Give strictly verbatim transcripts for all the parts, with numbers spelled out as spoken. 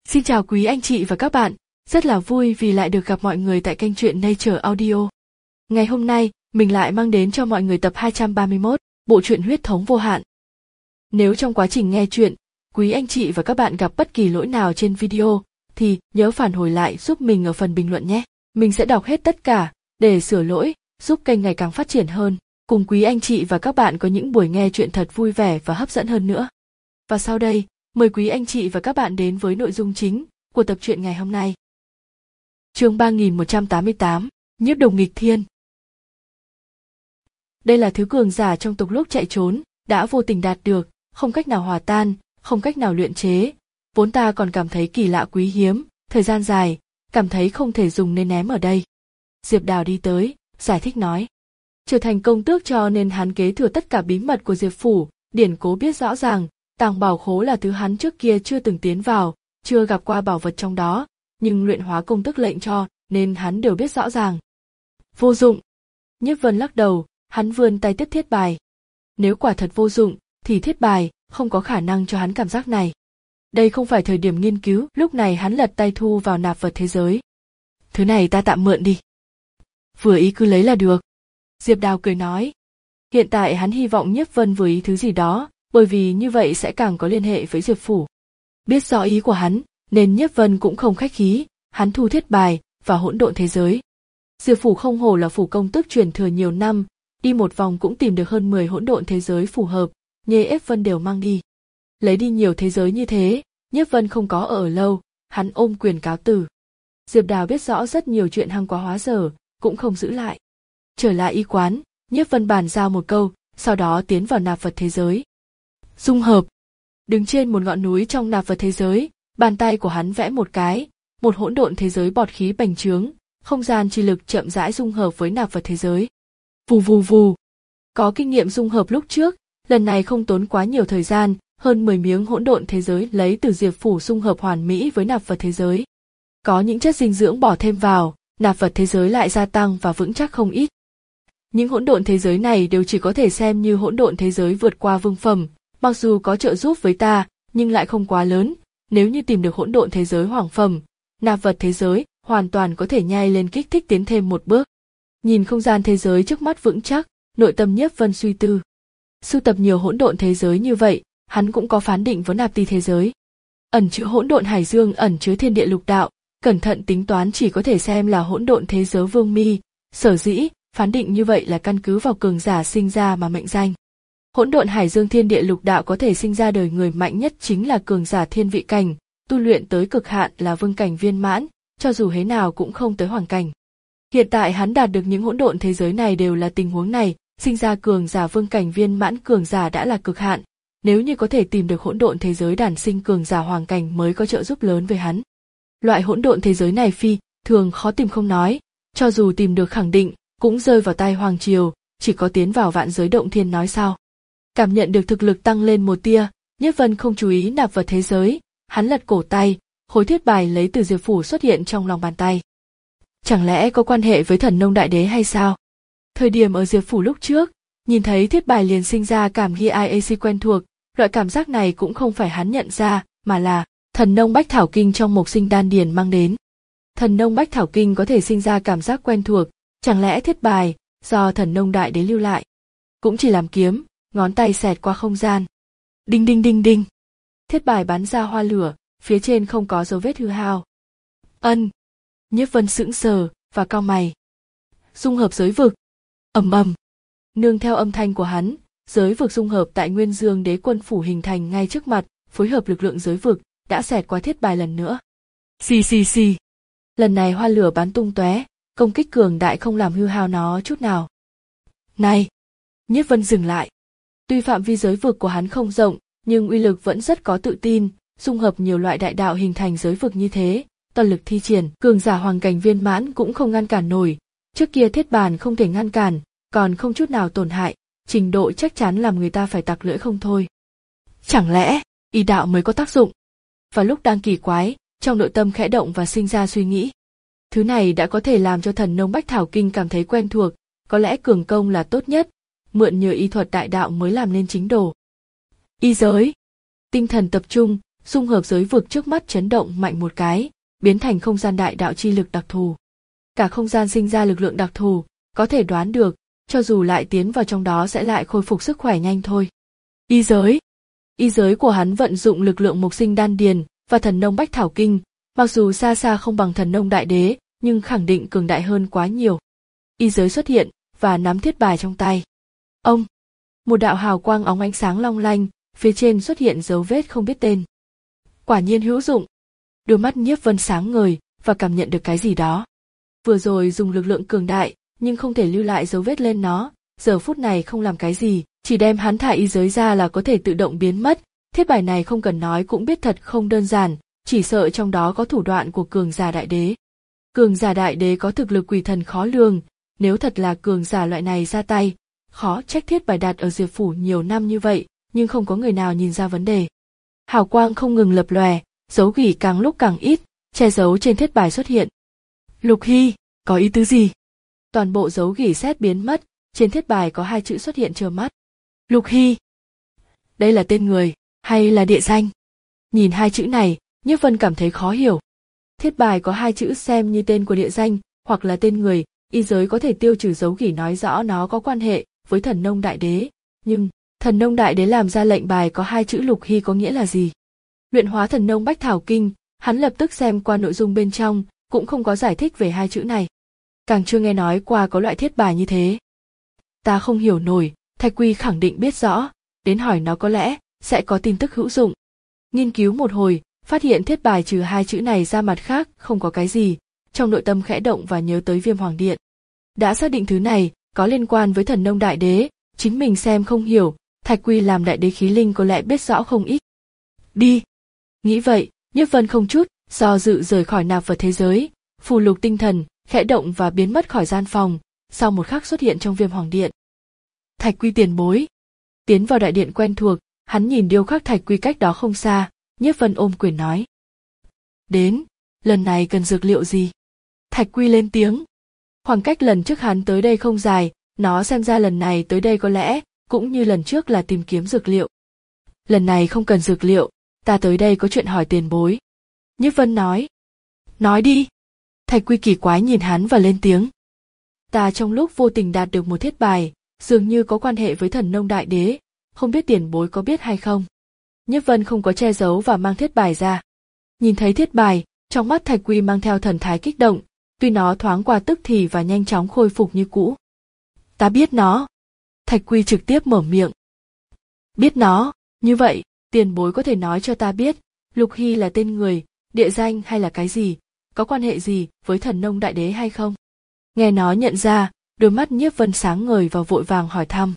Xin chào quý anh chị và các bạn, rất là vui vì lại được gặp mọi người tại kênh truyện Nature Audio. Ngày hôm nay, mình lại mang đến cho mọi người tập hai trăm ba mươi mốt, bộ truyện Huyết thống vô hạn. Nếu trong quá trình nghe truyện, quý anh chị và các bạn gặp bất kỳ lỗi nào trên video, thì nhớ phản hồi lại giúp mình ở phần bình luận nhé. Mình sẽ đọc hết tất cả, để sửa lỗi, giúp kênh ngày càng phát triển hơn, cùng quý anh chị và các bạn có những buổi nghe truyện thật vui vẻ và hấp dẫn hơn nữa. Và sau đây, mời quý anh chị và các bạn đến với nội dung chính của tập truyện ngày hôm nay. Chương ba nghìn một trăm tám mươi tám, Nhiếp Độc nghịch thiên. Đây là thứ cường giả trong tộc lúc chạy trốn, đã vô tình đạt được, không cách nào hòa tan, không cách nào luyện chế. Vốn ta còn cảm thấy kỳ lạ quý hiếm, thời gian dài, cảm thấy không thể dùng nên ném ở đây. Diệp Đào đi tới, giải thích nói. Trở thành công tước cho nên hắn kế thừa tất cả bí mật của Diệp Phủ, điển cố biết rõ ràng. Tàng bảo khố là thứ hắn trước kia chưa từng tiến vào, chưa gặp qua bảo vật trong đó, nhưng luyện hóa công tước lệnh cho, nên hắn đều biết rõ ràng. Vô dụng. Nhiếp Vân lắc đầu, hắn vươn tay tiếp thiết bài. Nếu quả thật vô dụng, thì thiết bài không có khả năng cho hắn cảm giác này. Đây không phải thời điểm nghiên cứu, lúc này hắn lật tay thu vào nạp vật thế giới. Thứ này ta tạm mượn đi. Vừa ý cứ lấy là được. Diệp Đào cười nói. Hiện tại hắn hy vọng Nhiếp Vân vừa ý thứ gì đó, bởi vì như vậy sẽ càng có liên hệ với Diệp Phủ. Biết rõ ý của hắn, nên Nhiếp Vân cũng không khách khí, hắn thu thiết bài và hỗn độn thế giới. Diệp Phủ không hổ là phủ công tước truyền thừa nhiều năm, đi một vòng cũng tìm được hơn mười hỗn độn thế giới phù hợp, Nhê ép Vân đều mang đi. Lấy đi nhiều thế giới như thế, Nhiếp Vân không có ở lâu, hắn ôm quyền cáo từ. Diệp Đào biết rõ rất nhiều chuyện hăng quá hóa dở, cũng không giữ lại. Trở lại y quán, Nhiếp Vân bàn giao một câu, sau đó tiến vào nạp vật thế giới. Dung hợp. Đứng trên một ngọn núi trong nạp vật thế giới, bàn tay của hắn vẽ một cái, một hỗn độn thế giới bọt khí bành trướng, không gian chi lực chậm rãi dung hợp với nạp vật thế giới. Vù vù vù. Có kinh nghiệm dung hợp lúc trước, lần này không tốn quá nhiều thời gian, hơn mười miếng hỗn độn thế giới lấy từ Diệp Phủ dung hợp hoàn mỹ với nạp vật thế giới. Có những chất dinh dưỡng bỏ thêm vào, nạp vật thế giới lại gia tăng và vững chắc không ít. Những hỗn độn thế giới này đều chỉ có thể xem như hỗn độn thế giới vượt qua vương phẩm. Mặc dù có trợ giúp với ta, nhưng lại không quá lớn, nếu như tìm được hỗn độn thế giới hoàng phẩm, nạp vật thế giới hoàn toàn có thể nhai lên kích thích tiến thêm một bước. Nhìn không gian thế giới trước mắt vững chắc, nội tâm Nhiếp Vân suy tư. Sưu tập nhiều hỗn độn thế giới như vậy, hắn cũng có phán định với nạp ti thế giới. Ẩn chứa hỗn độn hải dương ẩn chứa thiên địa lục đạo, cẩn thận tính toán chỉ có thể xem là hỗn độn thế giới vương mi, sở dĩ, phán định như vậy là căn cứ vào cường giả sinh ra mà mệnh danh. Hỗn độn hải dương thiên địa lục đạo có thể sinh ra đời người mạnh nhất chính là cường giả thiên vị cảnh, tu luyện tới cực hạn là vương cảnh viên mãn, cho dù thế nào cũng không tới hoàng cảnh. Hiện tại hắn đạt được những hỗn độn thế giới này đều là tình huống này, sinh ra cường giả vương cảnh viên mãn cường giả đã là cực hạn, nếu như có thể tìm được hỗn độn thế giới đản sinh cường giả hoàng cảnh mới có trợ giúp lớn với hắn. Loại hỗn độn thế giới này phi thường khó tìm không nói, cho dù tìm được khẳng định cũng rơi vào tay hoàng triều, chỉ có tiến vào vạn giới động thiên nói sao. Cảm nhận được thực lực tăng lên một tia, Nhiếp Vân không chú ý nạp vật thế giới, hắn lật cổ tay, khối thiết bài lấy từ Diệp Phủ xuất hiện trong lòng bàn tay. Chẳng lẽ có quan hệ với Thần Nông Đại Đế hay sao? Thời điểm ở Diệp Phủ lúc trước, nhìn thấy thiết bài liền sinh ra cảm ghi i a c quen thuộc, loại cảm giác này cũng không phải hắn nhận ra, mà là Thần Nông Bách Thảo Kinh trong Mộc Sinh Đan Điền mang đến. Thần Nông Bách Thảo Kinh có thể sinh ra cảm giác quen thuộc, chẳng lẽ thiết bài do Thần Nông Đại Đế lưu lại? Cũng chỉ làm kiếm. Ngón tay xẹt qua không gian. Đinh đinh đinh đinh. Thiết bài bắn ra hoa lửa, phía trên không có dấu vết hư hao. Ân. Nhiếp Vân sững sờ và cau mày. Dung hợp giới vực. Ầm ầm. Nương theo âm thanh của hắn, giới vực dung hợp tại Nguyên Dương Đế Quân phủ hình thành ngay trước mặt, phối hợp lực lượng giới vực đã xẹt qua thiết bài lần nữa. Xì xì xì. Lần này hoa lửa bắn tung tóe, công kích cường đại không làm hư hao nó chút nào. Này. Nhiếp Vân dừng lại. Tuy phạm vi giới vực của hắn không rộng, nhưng uy lực vẫn rất có tự tin, dung hợp nhiều loại đại đạo hình thành giới vực như thế, toàn lực thi triển, cường giả hoàng cảnh viên mãn cũng không ngăn cản nổi. Trước kia thiết bàn không thể ngăn cản, còn không chút nào tổn hại, trình độ chắc chắn làm người ta phải tặc lưỡi không thôi. Chẳng lẽ, y đạo mới có tác dụng? Và lúc đang kỳ quái, trong nội tâm khẽ động và sinh ra suy nghĩ. Thứ này đã có thể làm cho Thần Nông Bách Thảo Kinh cảm thấy quen thuộc, có lẽ cường công là tốt nhất. Mượn nhờ y thuật đại đạo mới làm nên chính đồ. Y giới. Tinh thần tập trung, dung hợp giới vực trước mắt chấn động mạnh một cái, biến thành không gian đại đạo chi lực đặc thù. Cả không gian sinh ra lực lượng đặc thù, có thể đoán được, cho dù lại tiến vào trong đó sẽ lại khôi phục sức khỏe nhanh thôi. Y giới. Y giới của hắn vận dụng lực lượng mộc sinh đan điền và thần nông bách thảo kinh, mặc dù xa xa không bằng thần nông đại đế, nhưng khẳng định cường đại hơn quá nhiều. Y giới xuất hiện và nắm thiết bài trong tay. Ông, một đạo hào quang óng ánh sáng long lanh, phía trên xuất hiện dấu vết không biết tên. Quả nhiên hữu dụng. Đôi mắt Nhiếp Vân sáng ngời và cảm nhận được cái gì đó. Vừa rồi dùng lực lượng cường đại, nhưng không thể lưu lại dấu vết lên nó, giờ phút này không làm cái gì, chỉ đem hắn thả y giới ra là có thể tự động biến mất. Thiết bài này không cần nói cũng biết thật không đơn giản, chỉ sợ trong đó có thủ đoạn của cường giả đại đế. Cường giả đại đế có thực lực quỷ thần khó lường, nếu thật là cường giả loại này ra tay, khó trách thiết bài đặt ở Diệp phủ nhiều năm như vậy, nhưng không có người nào nhìn ra vấn đề. Hào quang không ngừng lập lòe, dấu gỉ càng lúc càng ít, che giấu trên thiết bài xuất hiện. Lục Hy, có ý tứ gì? Toàn bộ dấu gỉ sét biến mất, trên thiết bài có hai chữ xuất hiện trơ mắt. Lục Hy. Đây là tên người, hay là địa danh? Nhìn hai chữ này, Nhiếp Vân cảm thấy khó hiểu. Thiết bài có hai chữ xem như tên của địa danh, hoặc là tên người, y giới có thể tiêu trừ dấu gỉ nói rõ nó có quan hệ với thần nông đại đế, nhưng thần nông đại đế làm ra lệnh bài có hai chữ Lục Hy có nghĩa là gì? Luyện hóa thần nông bách thảo kinh, hắn lập tức xem qua nội dung bên trong, cũng không có giải thích về hai chữ này. Càng chưa nghe nói qua có loại thiết bài như thế. Ta không hiểu nổi, Thạch Quy khẳng định biết rõ, đến hỏi nó có lẽ sẽ có tin tức hữu dụng. Nghiên cứu một hồi, phát hiện thiết bài trừ hai chữ này ra mặt khác không có cái gì, trong nội tâm khẽ động và nhớ tới Viêm Hoàng Điện. Đã xác định thứ này có liên quan với thần nông đại đế, chính mình xem không hiểu, Thạch Quy làm đại đế khí linh có lẽ biết rõ không ít. Đi. Nghĩ vậy, Nhiếp Vân không chút do dự rời khỏi nạp vật thế giới, phù lục tinh thần khẽ động và biến mất khỏi gian phòng, sau một khắc xuất hiện trong Viêm Hoàng Điện. Thạch Quy tiền bối. Tiến vào đại điện quen thuộc, hắn nhìn điêu khắc Thạch Quy cách đó không xa, Nhiếp Vân ôm quyền nói. Đến, lần này cần dược liệu gì? Thạch Quy lên tiếng. Khoảng cách lần trước hắn tới đây không dài, nó xem ra lần này tới đây có lẽ cũng như lần trước là tìm kiếm dược liệu. Lần này không cần dược liệu, ta tới đây có chuyện hỏi tiền bối. Nhiếp Vân nói. Nói đi. Thạch Quy kỳ quái nhìn hắn và lên tiếng. Ta trong lúc vô tình đạt được một thiết bài, dường như có quan hệ với thần nông đại đế, không biết tiền bối có biết hay không. Nhiếp Vân không có che giấu và mang thiết bài ra. Nhìn thấy thiết bài, trong mắt Thạch Quy mang theo thần thái kích động, tuy nó thoáng qua tức thì và nhanh chóng khôi phục như cũ. Ta biết nó. Thạch Quy trực tiếp mở miệng. Biết nó, như vậy, tiền bối có thể nói cho ta biết, Lục Hy là tên người, địa danh hay là cái gì, có quan hệ gì với thần nông đại đế hay không? Nghe nó nhận ra, đôi mắt Nhiếp Vân sáng ngời và vội vàng hỏi thăm.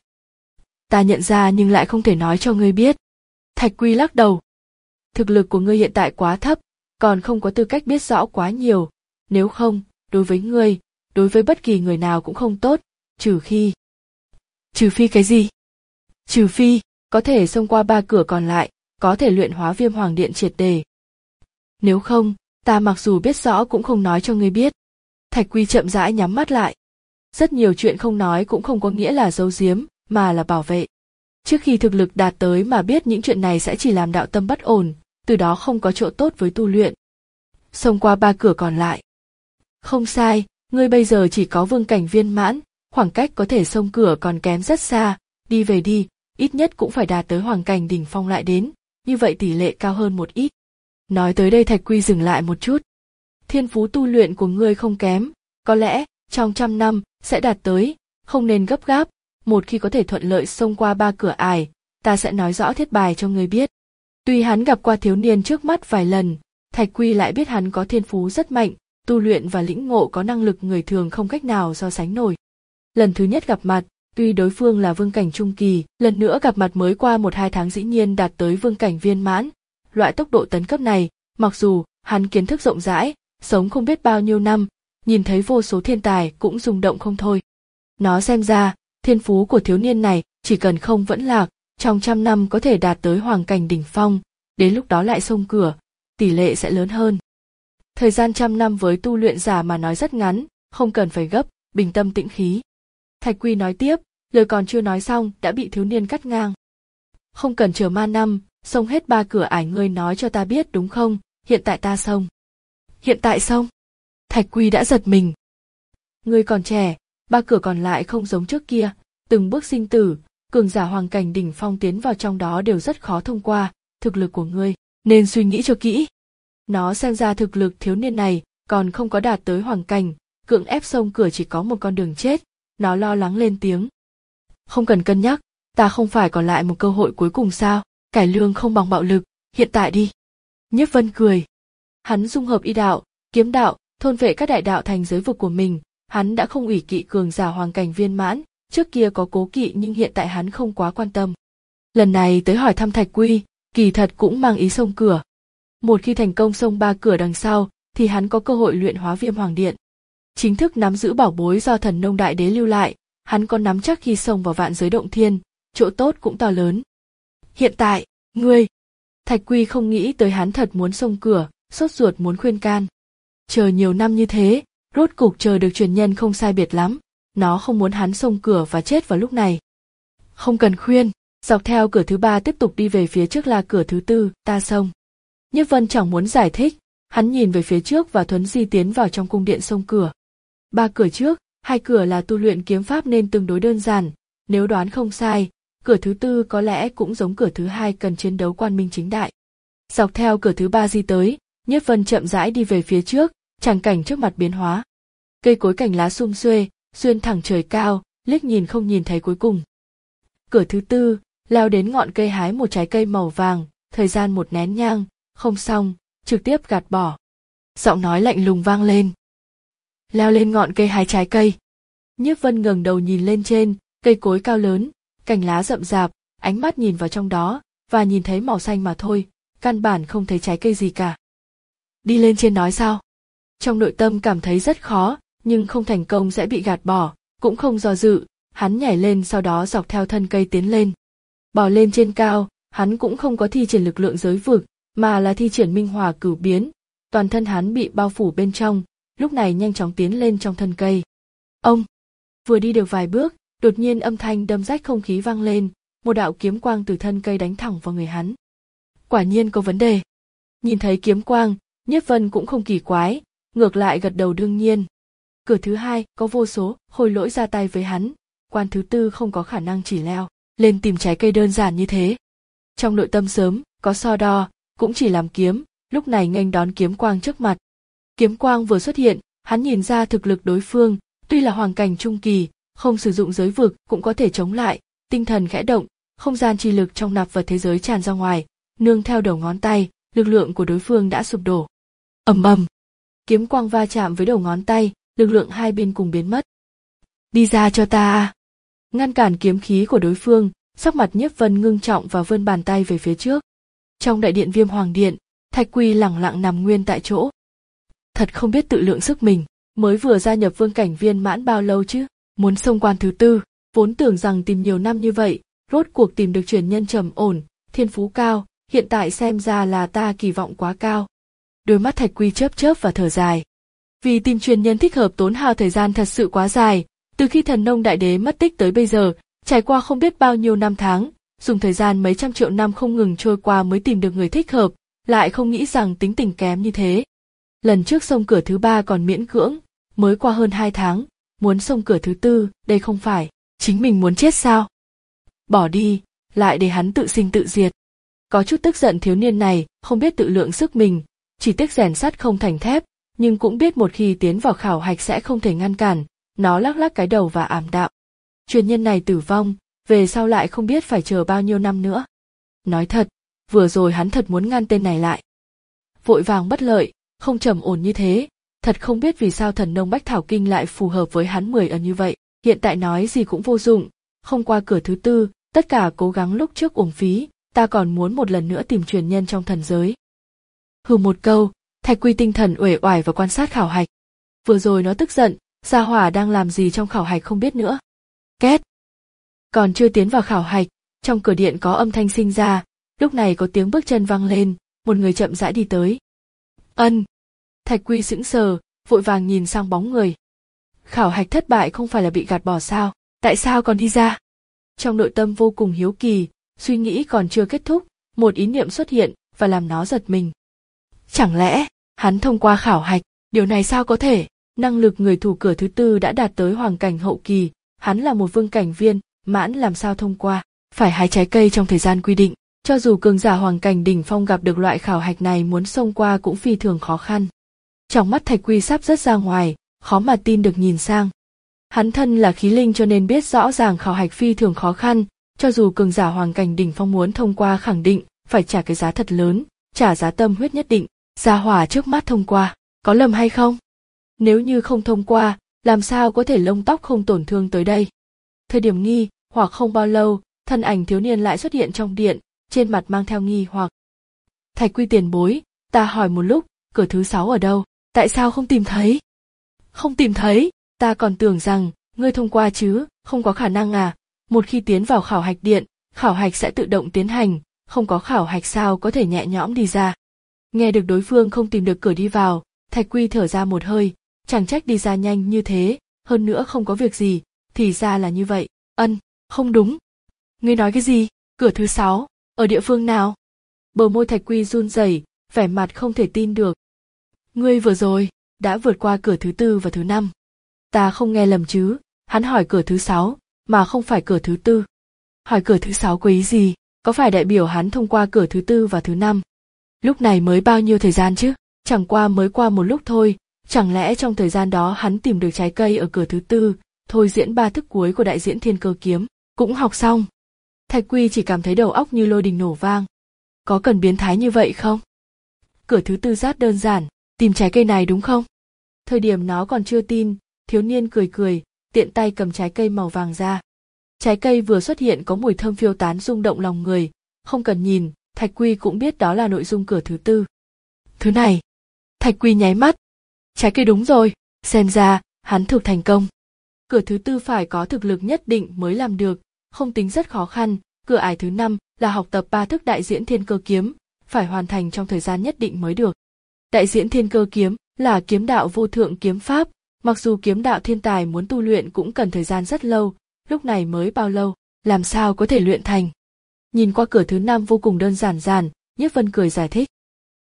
Ta nhận ra nhưng lại không thể nói cho ngươi biết. Thạch Quy lắc đầu. Thực lực của ngươi hiện tại quá thấp, còn không có tư cách biết rõ quá nhiều, nếu không, đối với ngươi, đối với bất kỳ người nào cũng không tốt, trừ khi... Trừ phi cái gì? Trừ phi, có thể xông qua ba cửa còn lại, có thể luyện hóa Viêm Hoàng Điện triệt để. Nếu không, ta mặc dù biết rõ cũng không nói cho ngươi biết. Thạch Quy chậm rãi nhắm mắt lại. Rất nhiều chuyện không nói cũng không có nghĩa là giấu giếm, mà là bảo vệ. Trước khi thực lực đạt tới mà biết những chuyện này sẽ chỉ làm đạo tâm bất ổn, từ đó không có chỗ tốt với tu luyện. Xông qua ba cửa còn lại. Không sai, ngươi bây giờ chỉ có vương cảnh viên mãn, khoảng cách có thể xông cửa còn kém rất xa, đi về đi, ít nhất cũng phải đạt tới hoàng cảnh đỉnh phong lại đến, như vậy tỷ lệ cao hơn một ít. Nói tới đây Thạch Quy dừng lại một chút. Thiên phú tu luyện của ngươi không kém, có lẽ trong trăm năm sẽ đạt tới, không nên gấp gáp, một khi có thể thuận lợi xông qua ba cửa ải, ta sẽ nói rõ thiết bài cho ngươi biết. Tuy hắn gặp qua thiếu niên trước mắt vài lần, Thạch Quy lại biết hắn có thiên phú rất mạnh, tu luyện và lĩnh ngộ có năng lực người thường không cách nào so sánh nổi. Lần thứ nhất gặp mặt, tuy đối phương là vương cảnh trung kỳ, lần nữa gặp mặt mới qua một hai tháng dĩ nhiên đạt tới vương cảnh viên mãn. Loại tốc độ tấn cấp này, mặc dù hắn kiến thức rộng rãi, sống không biết bao nhiêu năm, nhìn thấy vô số thiên tài cũng rung động không thôi. Nó xem ra, thiên phú của thiếu niên này chỉ cần không vẫn lạc, trong trăm năm có thể đạt tới hoàng cảnh đỉnh phong, đến lúc đó lại xông cửa, tỷ lệ sẽ lớn hơn. Thời gian trăm năm với tu luyện giả mà nói rất ngắn, không cần phải gấp, bình tâm tĩnh khí. Thạch Quy nói tiếp, lời còn chưa nói xong đã bị thiếu niên cắt ngang. Không cần chờ ma năm, xông hết ba cửa ải ngươi nói cho ta biết đúng không, hiện tại ta xông. Hiện tại xông? Thạch Quy đã giật mình. Ngươi còn trẻ, ba cửa còn lại không giống trước kia, từng bước sinh tử, cường giả hoàng cảnh đỉnh phong tiến vào trong đó đều rất khó thông qua, thực lực của ngươi, nên suy nghĩ cho kỹ. Nó xem ra thực lực thiếu niên này còn không có đạt tới hoàng cảnh, cưỡng ép xông cửa chỉ có một con đường chết, nó lo lắng lên tiếng. Không cần cân nhắc, ta không phải còn lại một cơ hội cuối cùng sao, cải lương không bằng bạo lực, hiện tại đi. Nhiếp Vân cười. Hắn dung hợp y đạo, kiếm đạo, thôn vệ các đại đạo thành giới vực của mình, hắn đã không ủy kỵ cường giả hoàng cảnh viên mãn, trước kia có cố kỵ nhưng hiện tại hắn không quá quan tâm. Lần này tới hỏi thăm Thạch Quy, kỳ thật cũng mang ý xông cửa. Một khi thành công xông ba cửa đằng sau, thì hắn có cơ hội luyện hóa Viêm Hoàng Điện. Chính thức nắm giữ bảo bối do Thần Nông Đại Đế lưu lại, hắn có nắm chắc khi xông vào Vạn Giới Động Thiên, chỗ tốt cũng to lớn. Hiện tại, ngươi... Thạch Quy không nghĩ tới hắn thật muốn xông cửa, sốt ruột muốn khuyên can. Chờ nhiều năm như thế, rốt cục chờ được truyền nhân không sai biệt lắm, nó không muốn hắn xông cửa và chết vào lúc này. Không cần khuyên, dọc theo cửa thứ ba tiếp tục đi về phía trước là cửa thứ tư, ta xông. Nhiếp Vân chẳng muốn giải thích, hắn nhìn về phía trước và thuấn di tiến vào trong cung điện xông cửa. Ba cửa trước, hai cửa là tu luyện kiếm pháp nên tương đối đơn giản, nếu đoán không sai, cửa thứ tư có lẽ cũng giống cửa thứ hai cần chiến đấu quang minh chính đại. Dọc theo cửa thứ ba di tới, Nhiếp Vân chậm rãi đi về phía trước, tràng cảnh trước mặt biến hóa. Cây cối cành lá sum xuê, xuyên thẳng trời cao, liếc nhìn không nhìn thấy cuối cùng. Cửa thứ tư, leo đến ngọn cây hái một trái cây màu vàng, thời gian một nén nhang, không xong, trực tiếp gạt bỏ. Giọng nói lạnh lùng vang lên. Leo lên ngọn cây hái trái cây. Nhiếp Vân ngẩng đầu nhìn lên trên, cây cối cao lớn, cành lá rậm rạp, ánh mắt nhìn vào trong đó, và nhìn thấy màu xanh mà thôi, căn bản không thấy trái cây gì cả. Đi lên trên nói sao? Trong nội tâm cảm thấy rất khó, nhưng không thành công sẽ bị gạt bỏ, cũng không do dự, hắn nhảy lên sau đó dọc theo thân cây tiến lên. Bò lên trên cao, hắn cũng không có thi triển lực lượng giới vực, mà là thi triển minh hỏa cửu biến, toàn thân hắn bị bao phủ bên trong, lúc này nhanh chóng tiến lên trong thân cây. Ông! Vừa đi được vài bước, đột nhiên âm thanh đâm rách không khí vang lên, một đạo kiếm quang từ thân cây đánh thẳng vào người hắn. Quả nhiên có vấn đề. Nhìn thấy kiếm quang, Nhiếp Vân cũng không kỳ quái, ngược lại gật đầu đương nhiên. Cửa thứ hai có vô số khôi lỗi ra tay với hắn, quan thứ tư không có khả năng chỉ leo lên tìm trái cây đơn giản như thế. Trong nội tâm sớm có so đo, cũng chỉ làm kiếm, lúc này nghênh đón kiếm quang trước mặt. Kiếm quang vừa xuất hiện, hắn nhìn ra thực lực đối phương, tuy là hoàng cảnh trung kỳ, không sử dụng giới vực cũng có thể chống lại, tinh thần khẽ động, không gian chi lực trong nạp vật thế giới tràn ra ngoài, nương theo đầu ngón tay, lực lượng của đối phương đã sụp đổ. Ầm ầm, kiếm quang va chạm với đầu ngón tay, lực lượng hai bên cùng biến mất. Đi ra cho ta! Ngăn cản kiếm khí của đối phương, sắc mặt Nhiếp Vân ngưng trọng và vươn bàn tay về phía trước. Trong đại điện Viêm Hoàng Điện, Thạch Quy lẳng lặng nằm nguyên tại chỗ. Thật không biết tự lượng sức mình, mới vừa gia nhập vương cảnh viên mãn bao lâu chứ, muốn xông quan thứ tư, vốn tưởng rằng tìm nhiều năm như vậy, rốt cuộc tìm được truyền nhân trầm ổn, thiên phú cao, hiện tại xem ra là ta kỳ vọng quá cao. Đôi mắt Thạch Quy chớp chớp và thở dài. Vì tìm truyền nhân thích hợp tốn hao thời gian thật sự quá dài, từ khi Thần Nông Đại Đế mất tích tới bây giờ, trải qua không biết bao nhiêu năm tháng, dùng thời gian mấy trăm triệu năm không ngừng trôi qua mới tìm được người thích hợp, lại không nghĩ rằng tính tình kém như thế. Lần trước xông cửa thứ ba còn miễn cưỡng, mới qua hơn hai tháng, muốn xông cửa thứ tư, đây không phải chính mình muốn chết sao? Bỏ đi, lại để hắn tự sinh tự diệt. Có chút tức giận thiếu niên này, không biết tự lượng sức mình, chỉ tiếc rèn sắt không thành thép, nhưng cũng biết một khi tiến vào khảo hạch sẽ không thể ngăn cản, nó lắc lắc cái đầu và ảm đạm. Truyền nhân này tử vong, về sau lại không biết phải chờ bao nhiêu năm nữa. Nói thật, vừa rồi hắn thật muốn ngăn tên này lại. Vội vàng bất lợi, không trầm ổn như thế, thật không biết vì sao Thần Nông Bách Thảo Kinh lại phù hợp với hắn mười ẩn như vậy, hiện tại nói gì cũng vô dụng, không qua cửa thứ tư, tất cả cố gắng lúc trước uổng phí, ta còn muốn một lần nữa tìm truyền nhân trong thần giới. Hừ một câu, Thạch Quy tinh thần uể oải và quan sát khảo hạch. Vừa rồi nó tức giận, gia hỏa đang làm gì trong khảo hạch không biết nữa. Két. Còn chưa tiến vào khảo hạch, trong cửa điện có âm thanh sinh ra, lúc này có tiếng bước chân vang lên, một người chậm rãi đi tới. Ân. Thạch Quy sững sờ, vội vàng nhìn sang bóng người. Khảo hạch thất bại không phải là bị gạt bỏ sao, tại sao còn đi ra? Trong nội tâm vô cùng hiếu kỳ, suy nghĩ còn chưa kết thúc, Một ý niệm xuất hiện và làm nó giật mình. Chẳng lẽ hắn thông qua khảo hạch? Điều này sao có thể? Năng lực người thủ cửa thứ tư đã đạt tới hoàng cảnh hậu kỳ, hắn là một vương cảnh viên mãn, làm sao thông qua? Phải hái trái cây trong thời gian quy định. Cho dù cường giả hoàng cảnh đỉnh phong gặp được loại khảo hạch này, muốn xông qua cũng phi thường khó khăn. Trong mắt Thạch Quy sắp rớt ra ngoài, khó mà tin được nhìn sang. Hắn thân là khí linh cho nên biết rõ ràng khảo hạch phi thường khó khăn, cho dù cường giả hoàng cảnh đỉnh phong muốn thông qua khẳng định phải trả cái giá thật lớn, trả giá tâm huyết nhất định. Gia hỏa trước mắt thông qua, có lầm hay không? Nếu như không thông qua, làm sao có thể lông tóc không tổn thương tới đây? Thời điểm nghi hoặc không bao lâu, thân ảnh thiếu niên lại xuất hiện trong điện, trên mặt mang theo nghi hoặc. Thạch Quy tiền bối, ta hỏi một lúc, cửa thứ sáu ở đâu? Tại sao không tìm thấy? Không tìm thấy, ta còn tưởng rằng ngươi thông qua chứ, không có khả năng à? Một khi tiến vào khảo hạch điện, khảo hạch sẽ tự động tiến hành, không có khảo hạch sao có thể nhẹ nhõm đi ra? Nghe được đối phương không tìm được cửa đi vào, Thạch Quy thở ra một hơi, chẳng trách đi ra nhanh như thế, hơn nữa không có việc gì, thì ra là như vậy. Ân, không đúng. Ngươi nói cái gì? Cửa thứ sáu, ở địa phương nào? Bờ môi Thạch Quy run rẩy, vẻ mặt không thể tin được. Ngươi vừa rồi đã vượt qua cửa thứ tư và thứ năm. Ta không nghe lầm chứ? Hắn hỏi cửa thứ sáu, mà không phải cửa thứ tư. Hỏi cửa thứ sáu có ý gì? Có phải đại biểu hắn thông qua cửa thứ tư và thứ năm? Lúc này mới bao nhiêu thời gian chứ? Chẳng qua mới qua một lúc thôi, chẳng lẽ trong thời gian đó hắn tìm được trái cây ở cửa thứ tư, thôi diễn ba thức cuối của đại diễn thiên cơ kiếm, cũng học xong. Thạch Quy chỉ cảm thấy đầu óc như lôi đình nổ vang. Có cần biến thái như vậy không? Cửa thứ tư rất đơn giản, tìm trái cây này đúng không? Thời điểm nó còn chưa tin, thiếu niên cười cười, tiện tay cầm trái cây màu vàng ra. Trái cây vừa xuất hiện có mùi thơm phiêu tán rung động lòng người, không cần nhìn, Thạch Quy cũng biết đó là nội dung cửa thứ tư. Thứ này, Thạch Quy nháy mắt. Trái cây đúng rồi, xem ra, hắn thực thành công. Cửa thứ tư phải có thực lực nhất định mới làm được, không tính rất khó khăn, cửa ải thứ năm là học tập ba thức đại diễn thiên cơ kiếm, phải hoàn thành trong thời gian nhất định mới được. Đại diễn thiên cơ kiếm là kiếm đạo vô thượng kiếm pháp, mặc dù kiếm đạo thiên tài muốn tu luyện cũng cần thời gian rất lâu, lúc này mới bao lâu, làm sao có thể luyện thành. Nhìn qua cửa thứ năm vô cùng đơn giản giản, Nhiếp Vân cười giải thích.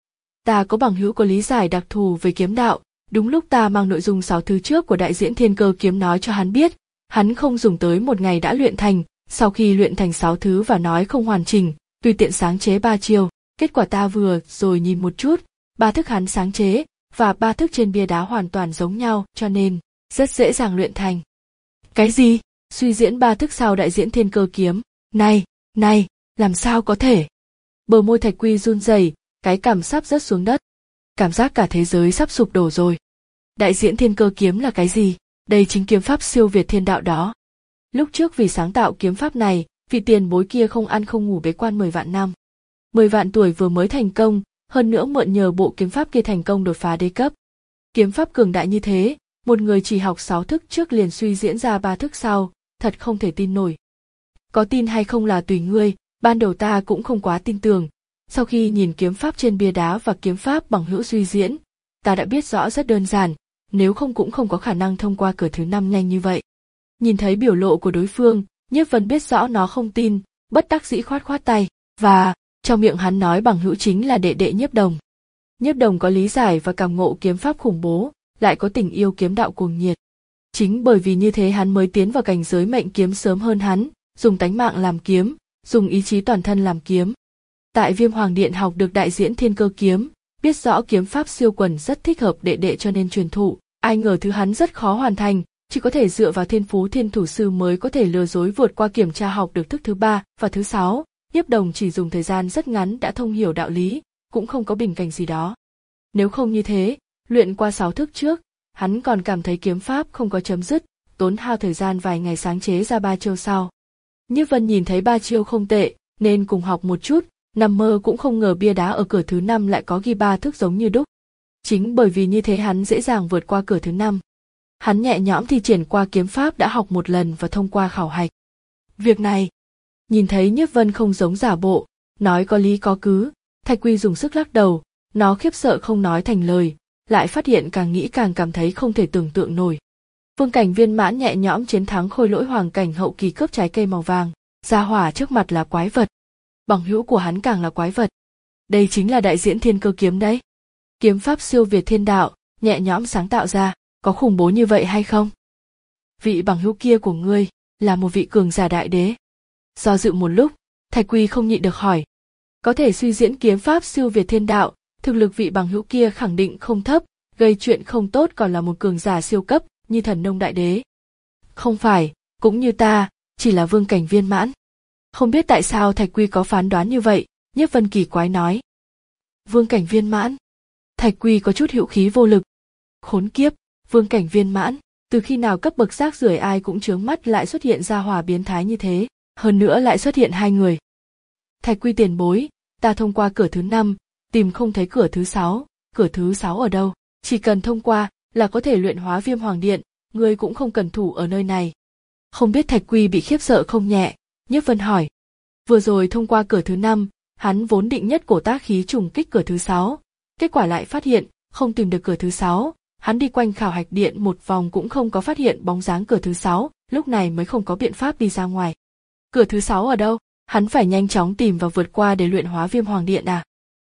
Ta có bằng hữu có lý giải đặc thù về kiếm đạo, đúng lúc ta mang nội dung sáu thứ trước của đại diễn thiên cơ kiếm nói cho hắn biết, hắn không dùng tới một ngày đã luyện thành, sau khi luyện thành sáu thứ và nói không hoàn chỉnh, tùy tiện sáng chế ba chiêu, kết quả ta vừa rồi nhìn một chút, ba thức hắn sáng chế và ba thức trên bia đá hoàn toàn giống nhau, cho nên rất dễ dàng luyện thành. Cái gì? Suy diễn ba thức sau đại diễn thiên cơ kiếm? Này, này, làm sao có thể? Bờ môi Thạch Quy run rẩy, cái cằm sắp rớt xuống đất. Cảm giác cả thế giới sắp sụp đổ rồi. Đại diễn thiên cơ kiếm là cái gì? Đây chính kiếm pháp siêu việt thiên đạo đó. Lúc trước vì sáng tạo kiếm pháp này, vị tiền bối kia không ăn không ngủ bế quan mười vạn năm. Mười vạn tuổi vừa mới thành công, hơn nữa mượn nhờ bộ kiếm pháp kia thành công đột phá đế cấp. Kiếm pháp cường đại như thế, một người chỉ học sáu thức trước liền suy diễn ra ba thức sau, thật không thể tin nổi. Có tin hay không là tùy ngươi, ban đầu ta cũng không quá tin tưởng. Sau khi nhìn kiếm pháp trên bia đá và kiếm pháp bằng hữu suy diễn, ta đã biết rõ rất đơn giản, nếu không cũng không có khả năng thông qua cửa thứ năm nhanh như vậy. Nhìn thấy biểu lộ của đối phương, Nhiếp Vân biết rõ nó không tin, bất đắc dĩ khoát khoát tay, và trong miệng hắn nói bằng hữu chính là đệ đệ Nhiếp Đồng. Nhiếp Đồng có lý giải và cảm ngộ kiếm pháp khủng bố, lại có tình yêu kiếm đạo cuồng nhiệt. Chính bởi vì như thế hắn mới tiến vào cảnh giới mệnh kiếm sớm hơn hắn, dùng tánh mạng làm kiếm, dùng ý chí toàn thân làm kiếm. Tại Viêm Hoàng Điện học được đại diễn thiên cơ kiếm, biết rõ kiếm pháp siêu quần rất thích hợp đệ đệ cho nên truyền thụ, ai ngờ thứ hắn rất khó hoàn thành, chỉ có thể dựa vào thiên phú thiên thủ sư mới có thể lừa dối vượt qua kiểm tra học được thức thứ ba và thứ sáu. Nhiếp Đồng chỉ dùng thời gian rất ngắn đã thông hiểu đạo lý, cũng không có bình cảnh gì đó. Nếu không như thế, luyện qua sáu thức trước, hắn còn cảm thấy kiếm pháp không có chấm dứt, tốn hao thời gian vài ngày sáng chế ra ba chiêu sau. Nhiếp Vân nhìn thấy ba chiêu không tệ, nên cùng học một chút, nằm mơ cũng không ngờ bia đá ở cửa thứ năm lại có ghi ba thức giống như đúc. Chính bởi vì như thế hắn dễ dàng vượt qua cửa thứ năm. Hắn nhẹ nhõm thi triển qua kiếm pháp đã học một lần và thông qua khảo hạch. Việc này, nhìn thấy Nhiếp Vân không giống giả bộ, nói có lý có cứ, Thạch Quy dùng sức lắc đầu, nó khiếp sợ không nói thành lời, lại phát hiện càng nghĩ càng cảm thấy không thể tưởng tượng nổi. Vương cảnh viên mãn nhẹ nhõm chiến thắng khôi lỗi hoàng cảnh hậu kỳ cướp trái cây màu vàng, gia hỏa trước mặt là quái vật. bằng hữu của hắn càng là quái vật. Đây chính là đại diễn thiên cơ kiếm đấy. Kiếm pháp siêu việt thiên đạo, nhẹ nhõm sáng tạo ra, có khủng bố như vậy hay không? Vị bằng hữu kia của ngươi là một vị cường giả đại đế. Do dự một lúc, Thạch Quy không nhịn được hỏi. Có thể suy diễn kiếm pháp siêu việt thiên đạo, thực lực vị bằng hữu kia khẳng định không thấp, gây chuyện không tốt còn là một cường giả siêu cấp như thần nông đại đế. Không phải, cũng như ta, chỉ là vương cảnh viên mãn. Không biết tại sao Thạch Quy có phán đoán như vậy, Nhiếp Vân kỳ quái nói. Vương cảnh viên mãn. Thạch Quy có chút hữu khí vô lực. Khốn kiếp, vương cảnh viên mãn, từ khi nào cấp bậc rác rưởi ai cũng chướng mắt lại xuất hiện ra hỏa biến thái như thế, hơn nữa lại xuất hiện hai người. Thạch Quy tiền bối, ta thông qua cửa thứ năm, tìm không thấy cửa thứ sáu, cửa thứ sáu ở đâu, chỉ cần thông qua là có thể luyện hóa Viêm Hoàng Điện, ngươi cũng không cần thủ ở nơi này. Không biết Thạch Quy bị khiếp sợ không nhẹ, Nhiếp Vân hỏi. Vừa rồi thông qua cửa thứ năm, hắn vốn định nhất cổ tác khí trùng kích cửa thứ sáu, kết quả lại phát hiện không tìm được cửa thứ sáu, hắn đi quanh khảo hạch điện một vòng cũng không có phát hiện bóng dáng cửa thứ sáu, lúc này mới không có biện pháp đi ra ngoài. Cửa thứ sáu ở đâu? Hắn phải nhanh chóng tìm và vượt qua để luyện hóa Viêm Hoàng Điện à?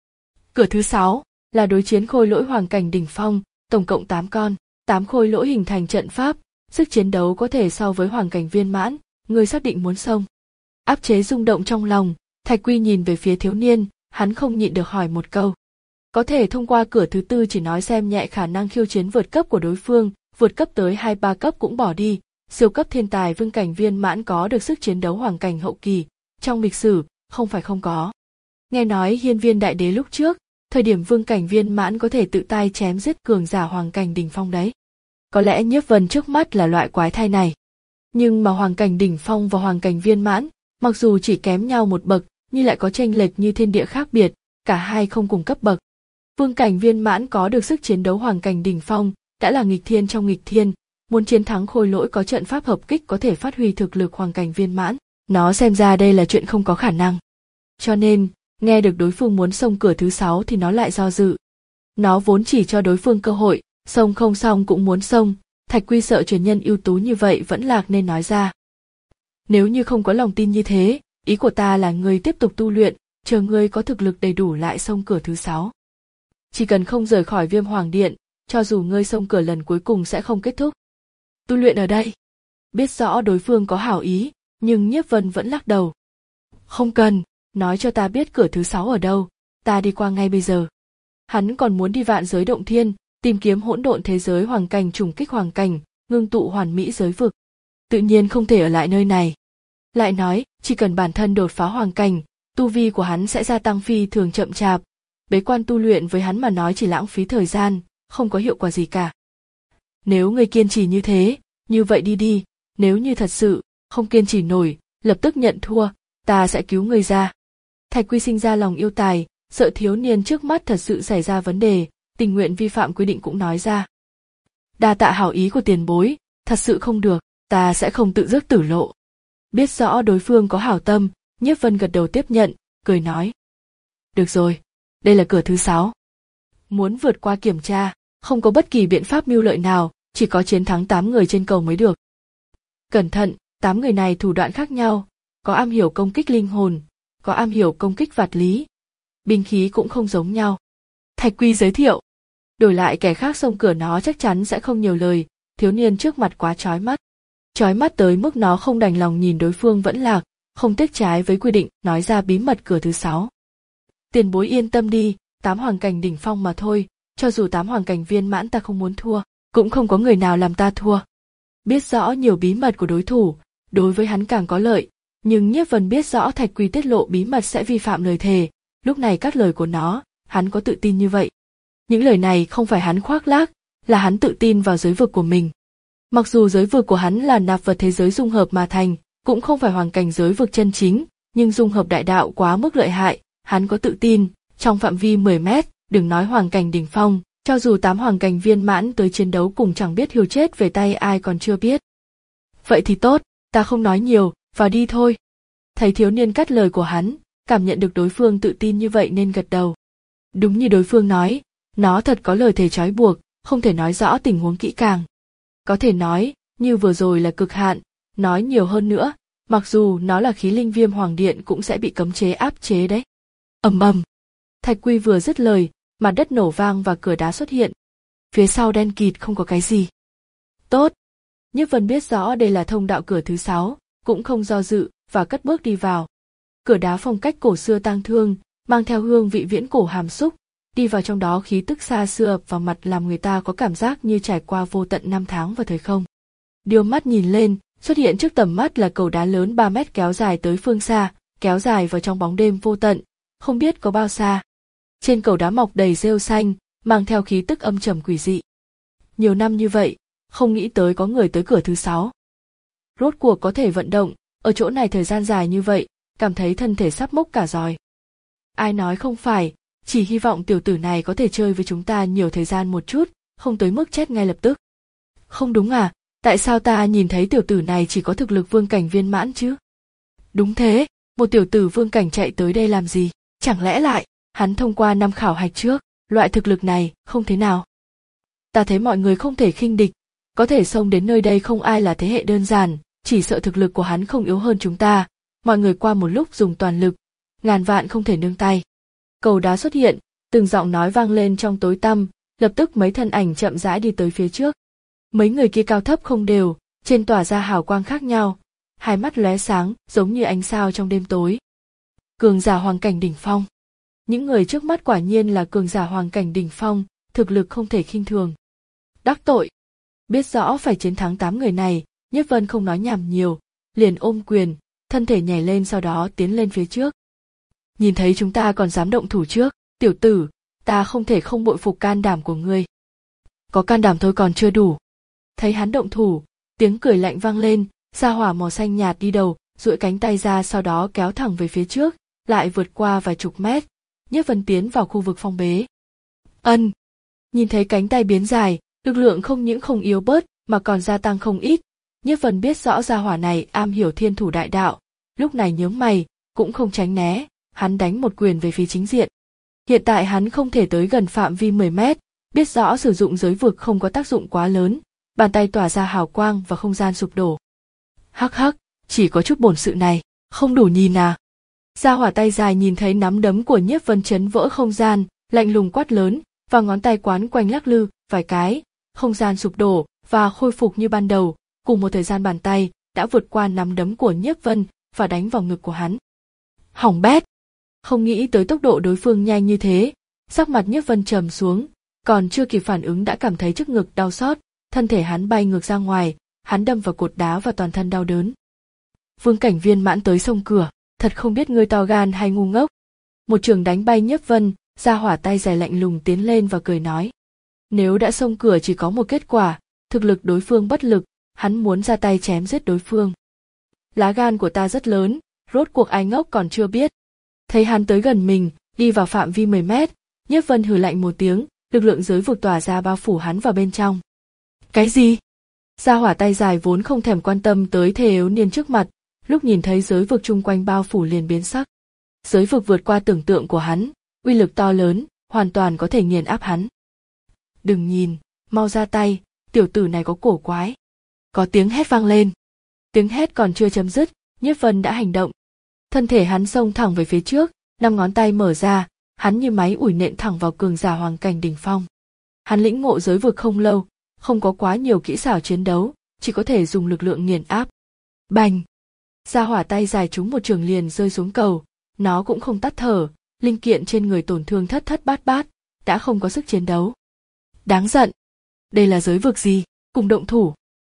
Cửa thứ sáu là đối chiến khôi lỗi hoàng cảnh đỉnh phong, tổng cộng tám con, tám khôi lỗi hình thành trận pháp, sức chiến đấu có thể so với hoàng cảnh viên mãn, ngươi xác định muốn xông. Áp chế rung động trong lòng, Thạch Quy nhìn về phía thiếu niên, hắn không nhịn được hỏi một câu. Có thể thông qua cửa thứ tư chỉ nói xem nhẹ khả năng khiêu chiến vượt cấp của đối phương, vượt cấp tới hai ba cấp cũng bỏ đi, siêu cấp thiên tài vương cảnh viên mãn có được sức chiến đấu hoàng cảnh hậu kỳ, trong lịch sử, không phải không có. Nghe nói Hiên Viên đại đế lúc trước, thời điểm vương cảnh viên mãn có thể tự tay chém giết cường giả hoàng cảnh đỉnh phong đấy. Có lẽ Nhiếp Vân trước mắt là loại quái thai này. Nhưng mà hoàng cảnh đỉnh phong và hoàng cảnh viên mãn, mặc dù chỉ kém nhau một bậc, nhưng lại có chênh lệch như thiên địa khác biệt, cả hai không cùng cấp bậc. Vương cảnh viên mãn có được sức chiến đấu hoàng cảnh đỉnh phong, đã là nghịch thiên trong nghịch thiên, muốn chiến thắng khôi lỗi có trận pháp hợp kích có thể phát huy thực lực hoàng cảnh viên mãn, nó xem ra đây là chuyện không có khả năng. Cho nên, nghe được đối phương muốn xông cửa thứ sáu thì nó lại do dự. Nó vốn chỉ cho đối phương cơ hội, xông không xong cũng muốn xông, Thạch Quy sợ truyền nhân ưu tú như vậy vẫn lạc nên nói ra. Nếu như không có lòng tin như thế, ý của ta là ngươi tiếp tục tu luyện, chờ ngươi có thực lực đầy đủ lại xông cửa thứ sáu. Chỉ cần không rời khỏi Viêm Hoàng Điện, cho dù ngươi xông cửa lần cuối cùng sẽ không kết thúc. Tu luyện ở đây. Biết rõ đối phương có hảo ý, nhưng Nhiếp Vân vẫn lắc đầu. Không cần, nói cho ta biết cửa thứ sáu ở đâu, ta đi qua ngay bây giờ. Hắn còn muốn đi vạn giới động thiên, tìm kiếm hỗn độn thế giới hoàng cảnh trùng kích hoàng cảnh, ngưng tụ hoàn mỹ giới vực. Tự nhiên không thể ở lại nơi này. Lại nói, chỉ cần bản thân đột phá hoàng cảnh, tu vi của hắn sẽ gia tăng phi thường chậm chạp. Bế quan tu luyện với hắn mà nói chỉ lãng phí thời gian, không có hiệu quả gì cả. Nếu ngươi kiên trì như thế, như vậy đi đi, nếu như thật sự không kiên trì nổi, lập tức nhận thua, ta sẽ cứu ngươi ra. Thạch Quy sinh ra lòng yêu tài, sợ thiếu niên trước mắt thật sự xảy ra vấn đề, tình nguyện vi phạm quy định cũng nói ra. Đa tạ hảo ý của tiền bối, thật sự không được, ta sẽ không tự rước tử lộ. Biết rõ đối phương có hảo tâm, Nhiếp Vân gật đầu tiếp nhận, cười nói. Được rồi, đây là cửa thứ sáu. Muốn vượt qua kiểm tra, không có bất kỳ biện pháp mưu lợi nào, chỉ có chiến thắng tám người trên cầu mới được. Cẩn thận, tám người này thủ đoạn khác nhau, có am hiểu công kích linh hồn, có am hiểu công kích vật lý. Binh khí cũng không giống nhau. Thạch Quy giới thiệu. Đổi lại kẻ khác xông cửa nó chắc chắn sẽ không nhiều lời, thiếu niên trước mặt quá chói mắt. Chói mắt tới mức nó không đành lòng nhìn đối phương vẫn lạc, không tiếc trái với quy định, nói ra bí mật cửa thứ sáu. Tiền bối yên tâm đi, tám hoàng cảnh đỉnh phong mà thôi, cho dù tám hoàng cảnh viên mãn ta không muốn thua, cũng không có người nào làm ta thua. Biết rõ nhiều bí mật của đối thủ, đối với hắn càng có lợi, nhưng Nhiếp Vân biết rõ Thạch Quy tiết lộ bí mật sẽ vi phạm lời thề, lúc này các lời của nó, hắn có tự tin như vậy. Những lời này không phải hắn khoác lác, là hắn tự tin vào giới vực của mình. Mặc dù giới vực của hắn là nạp vật thế giới dung hợp mà thành, cũng không phải hoàng cảnh giới vực chân chính, nhưng dung hợp đại đạo quá mức lợi hại, hắn có tự tin, trong phạm vi mười mét, đừng nói hoàng cảnh đỉnh phong, cho dù tám hoàng cảnh viên mãn tới chiến đấu cùng chẳng biết hiu chết về tay ai còn chưa biết. Vậy thì tốt, ta không nói nhiều, vào đi thôi. Thấy thiếu niên cắt lời của hắn, cảm nhận được đối phương tự tin như vậy nên gật đầu. Đúng như đối phương nói, nó thật có lời thề trói buộc, không thể nói rõ tình huống kỹ càng. Có thể nói, như vừa rồi là cực hạn, nói nhiều hơn nữa, Mặc dù nó là khí linh viêm hoàng điện cũng sẽ bị cấm chế áp chế đấy. Ầm ầm. Thạch Quy vừa dứt lời, mặt đất nổ vang và cửa đá xuất hiện. Phía sau đen kịt không có cái gì. Tốt. Nhiếp Vân biết rõ đây là thông đạo cửa thứ sáu, cũng không do dự và cất bước đi vào. Cửa đá phong cách cổ xưa tang thương, mang theo hương vị viễn cổ hàm xúc, đi vào trong đó khí tức xa xưa ập vào mặt làm người ta có cảm giác như trải qua vô tận năm tháng và thời không. Đưa mắt nhìn lên, xuất hiện trước tầm mắt là cầu đá lớn ba mét kéo dài tới phương xa, kéo dài vào trong bóng đêm vô tận, không biết có bao xa. Trên cầu đá mọc đầy rêu xanh, mang theo khí tức âm trầm quỷ dị. Nhiều năm như vậy, không nghĩ tới có người tới cửa thứ sáu. Rốt cuộc có thể vận động, ở chỗ này thời gian dài như vậy, cảm thấy thân thể sắp mốc cả rồi. Ai nói không phải, chỉ hy vọng tiểu tử này có thể chơi với chúng ta nhiều thời gian một chút, không tới mức chết ngay lập tức. Không đúng à, tại sao ta nhìn thấy tiểu tử này chỉ có thực lực vương cảnh viên mãn chứ? Đúng thế, một tiểu tử vương cảnh chạy tới đây làm gì? Chẳng lẽ lại, hắn thông qua năm khảo hạch trước, loại thực lực này không thế nào? Ta thấy mọi người không thể khinh địch, có thể xông đến nơi đây không ai là thế hệ đơn giản, chỉ sợ thực lực của hắn không yếu hơn chúng ta. Mọi người qua một lúc dùng toàn lực, ngàn vạn không thể nương tay. Cầu đá xuất hiện, từng giọng nói vang lên trong tối tăm, lập tức mấy thân ảnh chậm rãi đi tới phía trước. Mấy người kia cao thấp không đều, trên tỏa ra hào quang khác nhau, hai mắt lóe sáng giống như ánh sao trong đêm tối. Cường giả hoàng cảnh đỉnh phong. Những người trước mắt quả nhiên là cường giả hoàng cảnh đỉnh phong, thực lực không thể khinh thường. Đắc tội. Biết rõ phải chiến thắng tám người này, Nhiếp Vân không nói nhảm nhiều, liền ôm quyền, thân thể nhảy lên sau đó tiến lên phía trước. Nhìn thấy chúng ta còn dám động thủ trước, tiểu tử, ta không thể không bội phục can đảm của ngươi. Có can đảm thôi còn chưa đủ. Thấy hắn động thủ, tiếng cười lạnh vang lên, sa hỏa màu xanh nhạt đi đầu, duỗi cánh tay ra sau đó kéo thẳng về phía trước, lại vượt qua vài chục mét, Nhiếp Vân tiến vào khu vực phong bế. Ân. Nhìn thấy cánh tay biến dài, lực lượng không những không yếu bớt mà còn gia tăng không ít. Nhiếp Vân biết rõ gia hỏa này am hiểu thiên thủ đại đạo, lúc này nhướng mày, cũng không tránh né, hắn đánh một quyền về phía chính diện. Hiện tại hắn không thể tới gần phạm vi mười mét, biết rõ sử dụng giới vực không có tác dụng quá lớn, bàn tay tỏa ra hào quang và không gian sụp đổ. Hắc hắc, chỉ có chút bổn sự này, không đủ nhìn à. Gia hỏa tay dài nhìn thấy nắm đấm của Nhiếp Vân chấn vỡ không gian, lạnh lùng quát lớn, và ngón tay quán quanh lắc lư vài cái, không gian sụp đổ và khôi phục như ban đầu, cùng một thời gian bàn tay đã vượt qua nắm đấm của Nhiếp Vân và đánh vào ngực của hắn. Hỏng bét. Không nghĩ tới tốc độ đối phương nhanh như thế, sắc mặt Nhiếp Vân trầm xuống, còn chưa kịp phản ứng đã cảm thấy trước ngực đau xót, thân thể hắn bay ngược ra ngoài, hắn đâm vào cột đá và toàn thân đau đớn. Vương cảnh viên mãn tới sông cửa, thật không biết ngươi to gan hay ngu ngốc. Một trường đánh bay Nhiếp Vân, gia hỏa tay dài lạnh lùng tiến lên và cười nói. Nếu đã xông cửa chỉ có một kết quả, thực lực đối phương bất lực, hắn muốn ra tay chém giết đối phương. Lá gan của ta rất lớn, rốt cuộc ai ngốc còn chưa biết. Thấy hắn tới gần mình, đi vào phạm vi mười mét, Nhiếp Vân hừ lạnh một tiếng, lực lượng giới vực tỏa ra bao phủ hắn vào bên trong. Cái gì? Gia hỏa tay dài vốn không thèm quan tâm tới thề yếu niên trước mặt, lúc nhìn thấy giới vực chung quanh bao phủ liền biến sắc. Giới vực vượt qua tưởng tượng của hắn, uy lực to lớn, hoàn toàn có thể nghiền áp hắn. Đừng nhìn, mau ra tay, tiểu tử này có cổ quái. Có tiếng hét vang lên. Tiếng hét còn chưa chấm dứt, Nhiếp Vân đã hành động. Thân thể hắn xông thẳng về phía trước, năm ngón tay mở ra, hắn như máy ủi nện thẳng vào cường giả hoàng cảnh đỉnh phong. Hắn lĩnh ngộ giới vực không lâu, không có quá nhiều kỹ xảo chiến đấu, chỉ có thể dùng lực lượng nghiền áp. Bành! Gia hỏa tay dài trúng một trường liền rơi xuống cầu, nó cũng không tắt thở, linh kiện trên người tổn thương thất thất bát bát, đã không có sức chiến đấu. Đáng giận! Đây là giới vực gì? Cùng động thủ!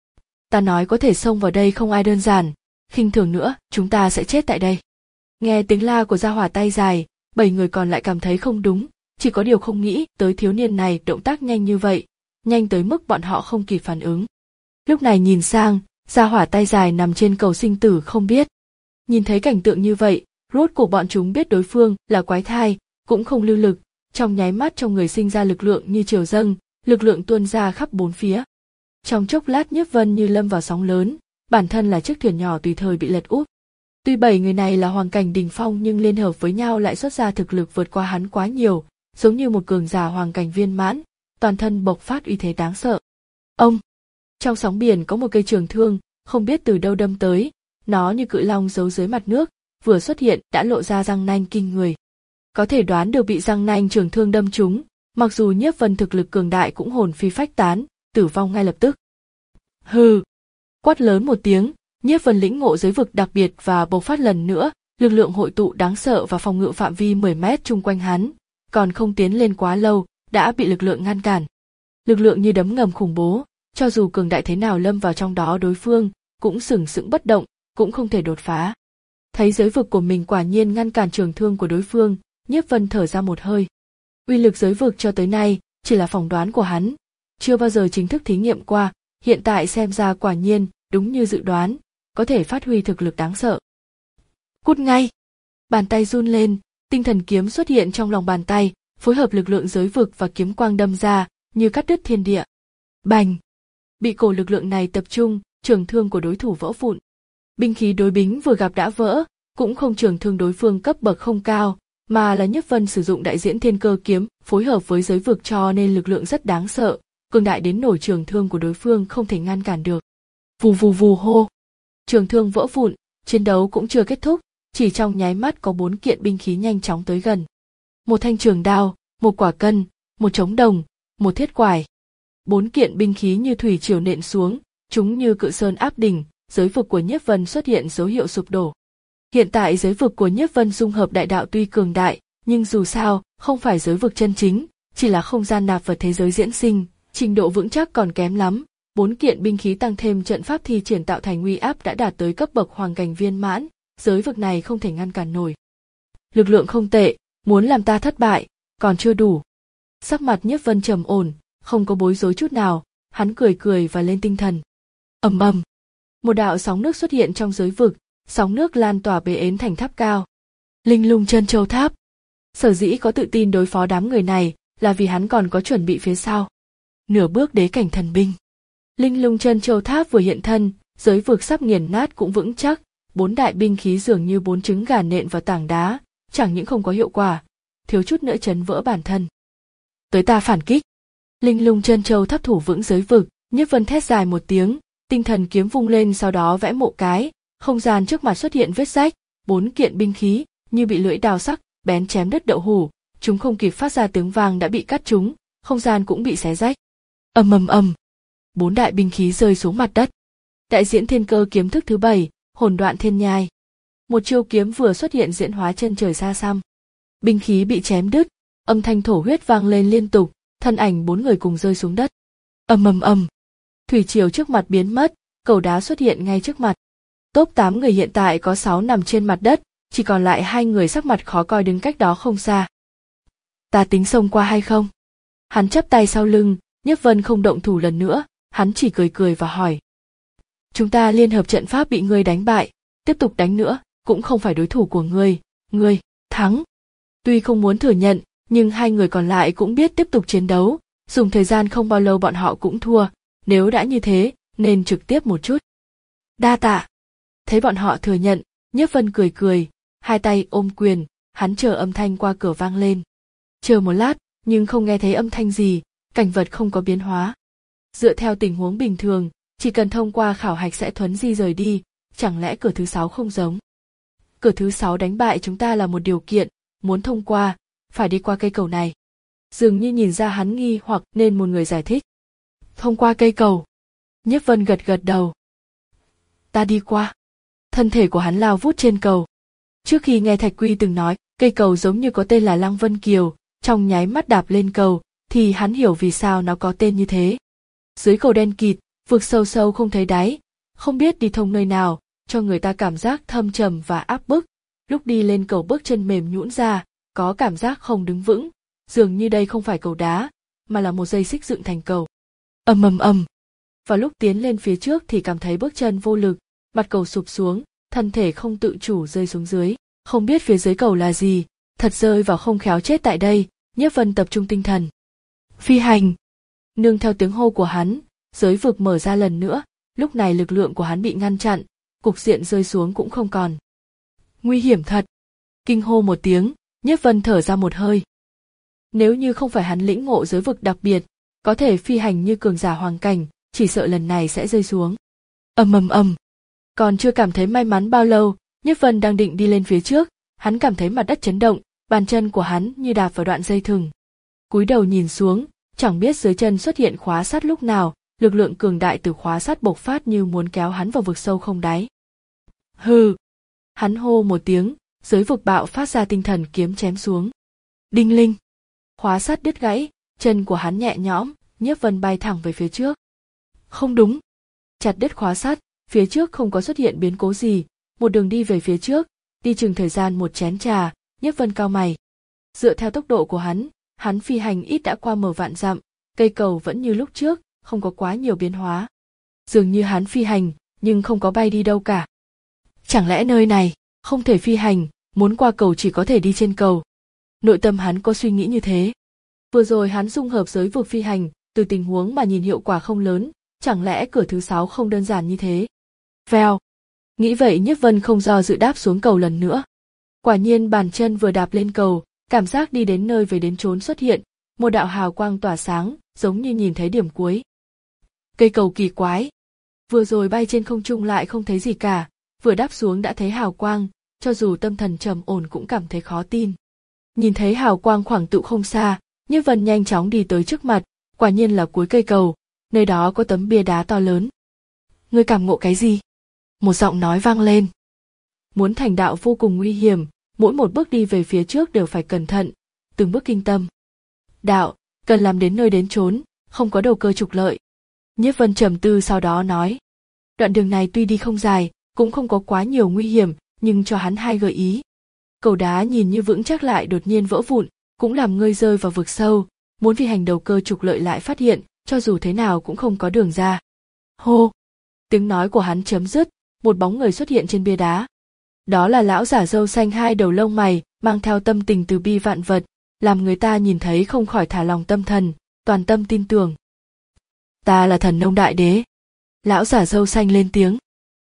Ta nói có thể xông vào đây không ai đơn giản, khinh thường nữa, chúng ta sẽ chết tại đây. Nghe tiếng la của gia hỏa tay dài, bảy người còn lại cảm thấy không đúng, chỉ có điều không nghĩ tới thiếu niên này động tác nhanh như vậy, nhanh tới mức bọn họ không kịp phản ứng. Lúc này nhìn sang, gia hỏa tay dài nằm trên cầu sinh tử không biết. Nhìn thấy cảnh tượng như vậy, rốt cuộc bọn chúng biết đối phương là quái thai, cũng không lưu lực, trong nháy mắt trong người sinh ra lực lượng như triều dâng, lực lượng tuôn ra khắp bốn phía. Trong chốc lát Nhiếp Vân như lâm vào sóng lớn, bản thân là chiếc thuyền nhỏ tùy thời bị lật úp. Tuy bảy người này là hoàng cảnh đỉnh phong nhưng liên hợp với nhau lại xuất ra thực lực vượt qua hắn quá nhiều, giống như một cường giả hoàng cảnh viên mãn, toàn thân bộc phát uy thế đáng sợ. Ông! Trong sóng biển có một cây trường thương, không biết từ đâu đâm tới, nó như cự long giấu dưới mặt nước, vừa xuất hiện đã lộ ra răng nanh kinh người. Có thể đoán được bị răng nanh trường thương đâm trúng, mặc dù Nhiếp Vân thực lực cường đại cũng hồn phi phách tán, tử vong ngay lập tức. Hừ! Quát lớn một tiếng, Nhiếp Vân lĩnh ngộ giới vực đặc biệt và bộc phát lần nữa, lực lượng hội tụ đáng sợ và phòng ngự phạm vi mười mét chung quanh hắn, còn không tiến lên quá lâu, đã bị lực lượng ngăn cản. Lực lượng như đấm ngầm khủng bố, cho dù cường đại thế nào lâm vào trong đó đối phương, cũng sừng sững bất động, cũng không thể đột phá. Thấy giới vực của mình quả nhiên ngăn cản trường thương của đối phương, Nhiếp Vân thở ra một hơi. Uy lực giới vực cho tới nay chỉ là phỏng đoán của hắn, chưa bao giờ chính thức thí nghiệm qua, hiện tại xem ra quả nhiên đúng như dự đoán, có thể phát huy thực lực đáng sợ. Cút ngay! Bàn tay run lên, tinh thần kiếm xuất hiện trong lòng bàn tay, phối hợp lực lượng giới vực và kiếm quang đâm ra, như cắt đứt thiên địa. Bành! Bị cổ lực lượng này tập trung, trường thương của đối thủ vỡ vụn. Binh khí đối bính vừa gặp đã vỡ, cũng không trường thương đối phương cấp bậc không cao, mà là Nhiếp Vân sử dụng đại diễn thiên cơ kiếm, phối hợp với giới vực cho nên lực lượng rất đáng sợ, cường đại đến nổi trường thương của đối phương không thể ngăn cản được. Vù vù vù hô! Trường thương vỡ vụn, chiến đấu cũng chưa kết thúc, chỉ trong nháy mắt có bốn kiện binh khí nhanh chóng tới gần. Một thanh trường đao, một quả cân, một trống đồng, một thiết quải. Bốn kiện binh khí như thủy triều nện xuống, chúng như cự sơn áp đỉnh, giới vực của Nhiếp Vân xuất hiện dấu hiệu sụp đổ. Hiện tại giới vực của Nhiếp Vân dung hợp đại đạo tuy cường đại, nhưng dù sao, không phải giới vực chân chính, chỉ là không gian nạp vật thế giới diễn sinh, trình độ vững chắc còn kém lắm. Bốn kiện binh khí tăng thêm trận pháp thi triển tạo thành uy áp đã đạt tới cấp bậc hoàng cảnh viên mãn, giới vực này không thể ngăn cản nổi. Lực lượng không tệ, muốn làm ta thất bại, còn chưa đủ. Sắc mặt Nhiếp Vân trầm ổn, không có bối rối chút nào, hắn cười cười và lên tinh thần. Ầm ầm, một đạo sóng nước xuất hiện trong giới vực, sóng nước lan tỏa bế ến thành tháp cao. Linh Lung Chân Châu Tháp. Sở dĩ có tự tin đối phó đám người này, là vì hắn còn có chuẩn bị phía sau. Nửa bước đế cảnh thần binh. Linh Lung Chân Châu Tháp vừa hiện thân, giới vực sắp nghiền nát cũng vững chắc, bốn đại binh khí dường như bốn trứng gà nện vào tảng đá, chẳng những không có hiệu quả, thiếu chút nữa chấn vỡ bản thân. Tới ta phản kích. Linh Lung Chân Châu Tháp thủ vững giới vực, Nhiếp Vân thét dài một tiếng, tinh thần kiếm vung lên sau đó vẽ mộ cái, không gian trước mặt xuất hiện vết rách, bốn kiện binh khí như bị lưỡi đao sắc bén chém đứt đậu hủ, chúng không kịp phát ra tiếng vang đã bị cắt trúng, không gian cũng bị xé rách. Ầm ầm ầm, bốn đại binh khí rơi xuống mặt đất. Đại diễn thiên cơ kiếm thức thứ bảy, hồn đoạn thiên nhai. Một chiêu kiếm vừa xuất hiện diễn hóa chân trời xa xăm. Binh khí bị chém đứt, âm thanh thổ huyết vang lên liên tục, thân ảnh bốn người cùng rơi xuống đất. Ầm ầm ầm, thủy triều trước mặt biến mất, cầu đá xuất hiện ngay trước mặt. Top tám người hiện tại có sáu nằm trên mặt đất, chỉ còn lại hai người sắc mặt khó coi đứng cách đó không xa. Ta tính xông qua hay không? Hắn chắp tay sau lưng, Nhiếp Vân không động thủ lần nữa, hắn chỉ cười cười và hỏi. Chúng ta liên hợp trận pháp bị ngươi đánh bại, tiếp tục đánh nữa, cũng không phải đối thủ của ngươi, ngươi, thắng. Tuy không muốn thừa nhận, nhưng hai người còn lại cũng biết tiếp tục chiến đấu, dùng thời gian không bao lâu bọn họ cũng thua, nếu đã như thế, nên trực tiếp một chút. Đa tạ. Thấy bọn họ thừa nhận, Nhiếp Vân cười cười, hai tay ôm quyền, hắn chờ âm thanh qua cửa vang lên. Chờ một lát, nhưng không nghe thấy âm thanh gì, cảnh vật không có biến hóa. Dựa theo tình huống bình thường, chỉ cần thông qua khảo hạch sẽ thuấn di rời đi, chẳng lẽ cửa thứ sáu không giống? Cửa thứ sáu đánh bại chúng ta là một điều kiện, muốn thông qua, phải đi qua cây cầu này. Dường như nhìn ra hắn nghi hoặc nên một người giải thích. Thông qua cây cầu. Nhiếp Vân gật gật đầu. Ta đi qua. Thân thể của hắn lao vút trên cầu. Trước khi nghe Thạch Quy từng nói, cây cầu giống như có tên là Lăng Vân Kiều, trong nháy mắt đạp lên cầu, thì hắn hiểu vì sao nó có tên như thế. Dưới cầu đen kịt, vực sâu sâu không thấy đáy, không biết đi thông nơi nào, cho người ta cảm giác thâm trầm và áp bức. Lúc đi lên cầu bước chân mềm nhũn ra, có cảm giác không đứng vững, dường như đây không phải cầu đá, mà là một dây xích dựng thành cầu. Ầm ầm ầm. Vào lúc tiến lên phía trước thì cảm thấy bước chân vô lực, mặt cầu sụp xuống, thân thể không tự chủ rơi xuống dưới, không biết phía dưới cầu là gì, thật rơi vào không khéo chết tại đây. Nhiếp Vân tập trung tinh thần. Phi hành. Nương theo tiếng hô của hắn, giới vực mở ra lần nữa, lúc này lực lượng của hắn bị ngăn chặn, cục diện rơi xuống cũng không còn. Nguy hiểm thật. Kinh hô một tiếng, Nhiếp Vân thở ra một hơi. Nếu như không phải hắn lĩnh ngộ giới vực đặc biệt, có thể phi hành như cường giả hoàng cảnh, chỉ sợ lần này sẽ rơi xuống. Ầm ầm ầm. Còn chưa cảm thấy may mắn bao lâu, Nhiếp Vân đang định đi lên phía trước, hắn cảm thấy mặt đất chấn động, bàn chân của hắn như đạp vào đoạn dây thừng. Cúi đầu nhìn xuống, chẳng biết dưới chân xuất hiện khóa sắt lúc nào, lực lượng cường đại từ khóa sắt bộc phát như muốn kéo hắn vào vực sâu không đáy. Hừ! Hắn hô một tiếng, dưới vực bạo phát ra tinh thần kiếm chém xuống. Đinh linh! Khóa sắt đứt gãy, chân của hắn nhẹ nhõm, Nhiếp Vân bay thẳng về phía trước. Không đúng! Chặt đứt khóa sắt, phía trước không có xuất hiện biến cố gì, một đường đi về phía trước, đi chừng thời gian một chén trà, Nhiếp Vân cau mày. Dựa theo tốc độ của hắn, hắn phi hành ít đã qua mờ vạn dặm, cây cầu vẫn như lúc trước, không có quá nhiều biến hóa. Dường như hắn phi hành, nhưng không có bay đi đâu cả. Chẳng lẽ nơi này không thể phi hành, muốn qua cầu chỉ có thể đi trên cầu? Nội tâm hắn có suy nghĩ như thế. Vừa rồi hắn dung hợp giới vực phi hành, từ tình huống mà nhìn hiệu quả không lớn, chẳng lẽ cửa thứ sáu không đơn giản như thế? Vèo. Nghĩ vậy Nhiếp Vân không do dự đáp xuống cầu lần nữa. Quả nhiên bàn chân vừa đạp lên cầu, cảm giác đi đến nơi về đến chốn xuất hiện, một đạo hào quang tỏa sáng, giống như nhìn thấy điểm cuối. Cây cầu kỳ quái. Vừa rồi bay trên không trung lại không thấy gì cả, vừa đáp xuống đã thấy hào quang, cho dù tâm thần trầm ổn cũng cảm thấy khó tin. Nhìn thấy hào quang khoảng tụ không xa, Nhiếp Vân nhanh chóng đi tới trước mặt, quả nhiên là cuối cây cầu, nơi đó có tấm bia đá to lớn. Ngươi cảm ngộ cái gì? Một giọng nói vang lên. Muốn thành đạo vô cùng nguy hiểm, mỗi một bước đi về phía trước đều phải cẩn thận, từng bước kinh tâm. Đạo, cần làm đến nơi đến chốn, không có đầu cơ trục lợi. Nhiếp Vân trầm tư sau đó nói. Đoạn đường này tuy đi không dài, cũng không có quá nhiều nguy hiểm, nhưng cho hắn hai gợi ý. Cầu đá nhìn như vững chắc lại đột nhiên vỡ vụn, cũng làm ngươi rơi vào vực sâu, muốn phi hành đầu cơ trục lợi lại phát hiện, cho dù thế nào cũng không có đường ra. Hô! Tiếng nói của hắn chấm dứt, một bóng người xuất hiện trên bia đá. Đó là lão giả râu xanh hai đầu lông mày, mang theo tâm tình từ bi vạn vật, làm người ta nhìn thấy không khỏi thả lòng tâm thần, toàn tâm tin tưởng. Ta là Thần Nông Đại Đế. Lão giả râu xanh lên tiếng.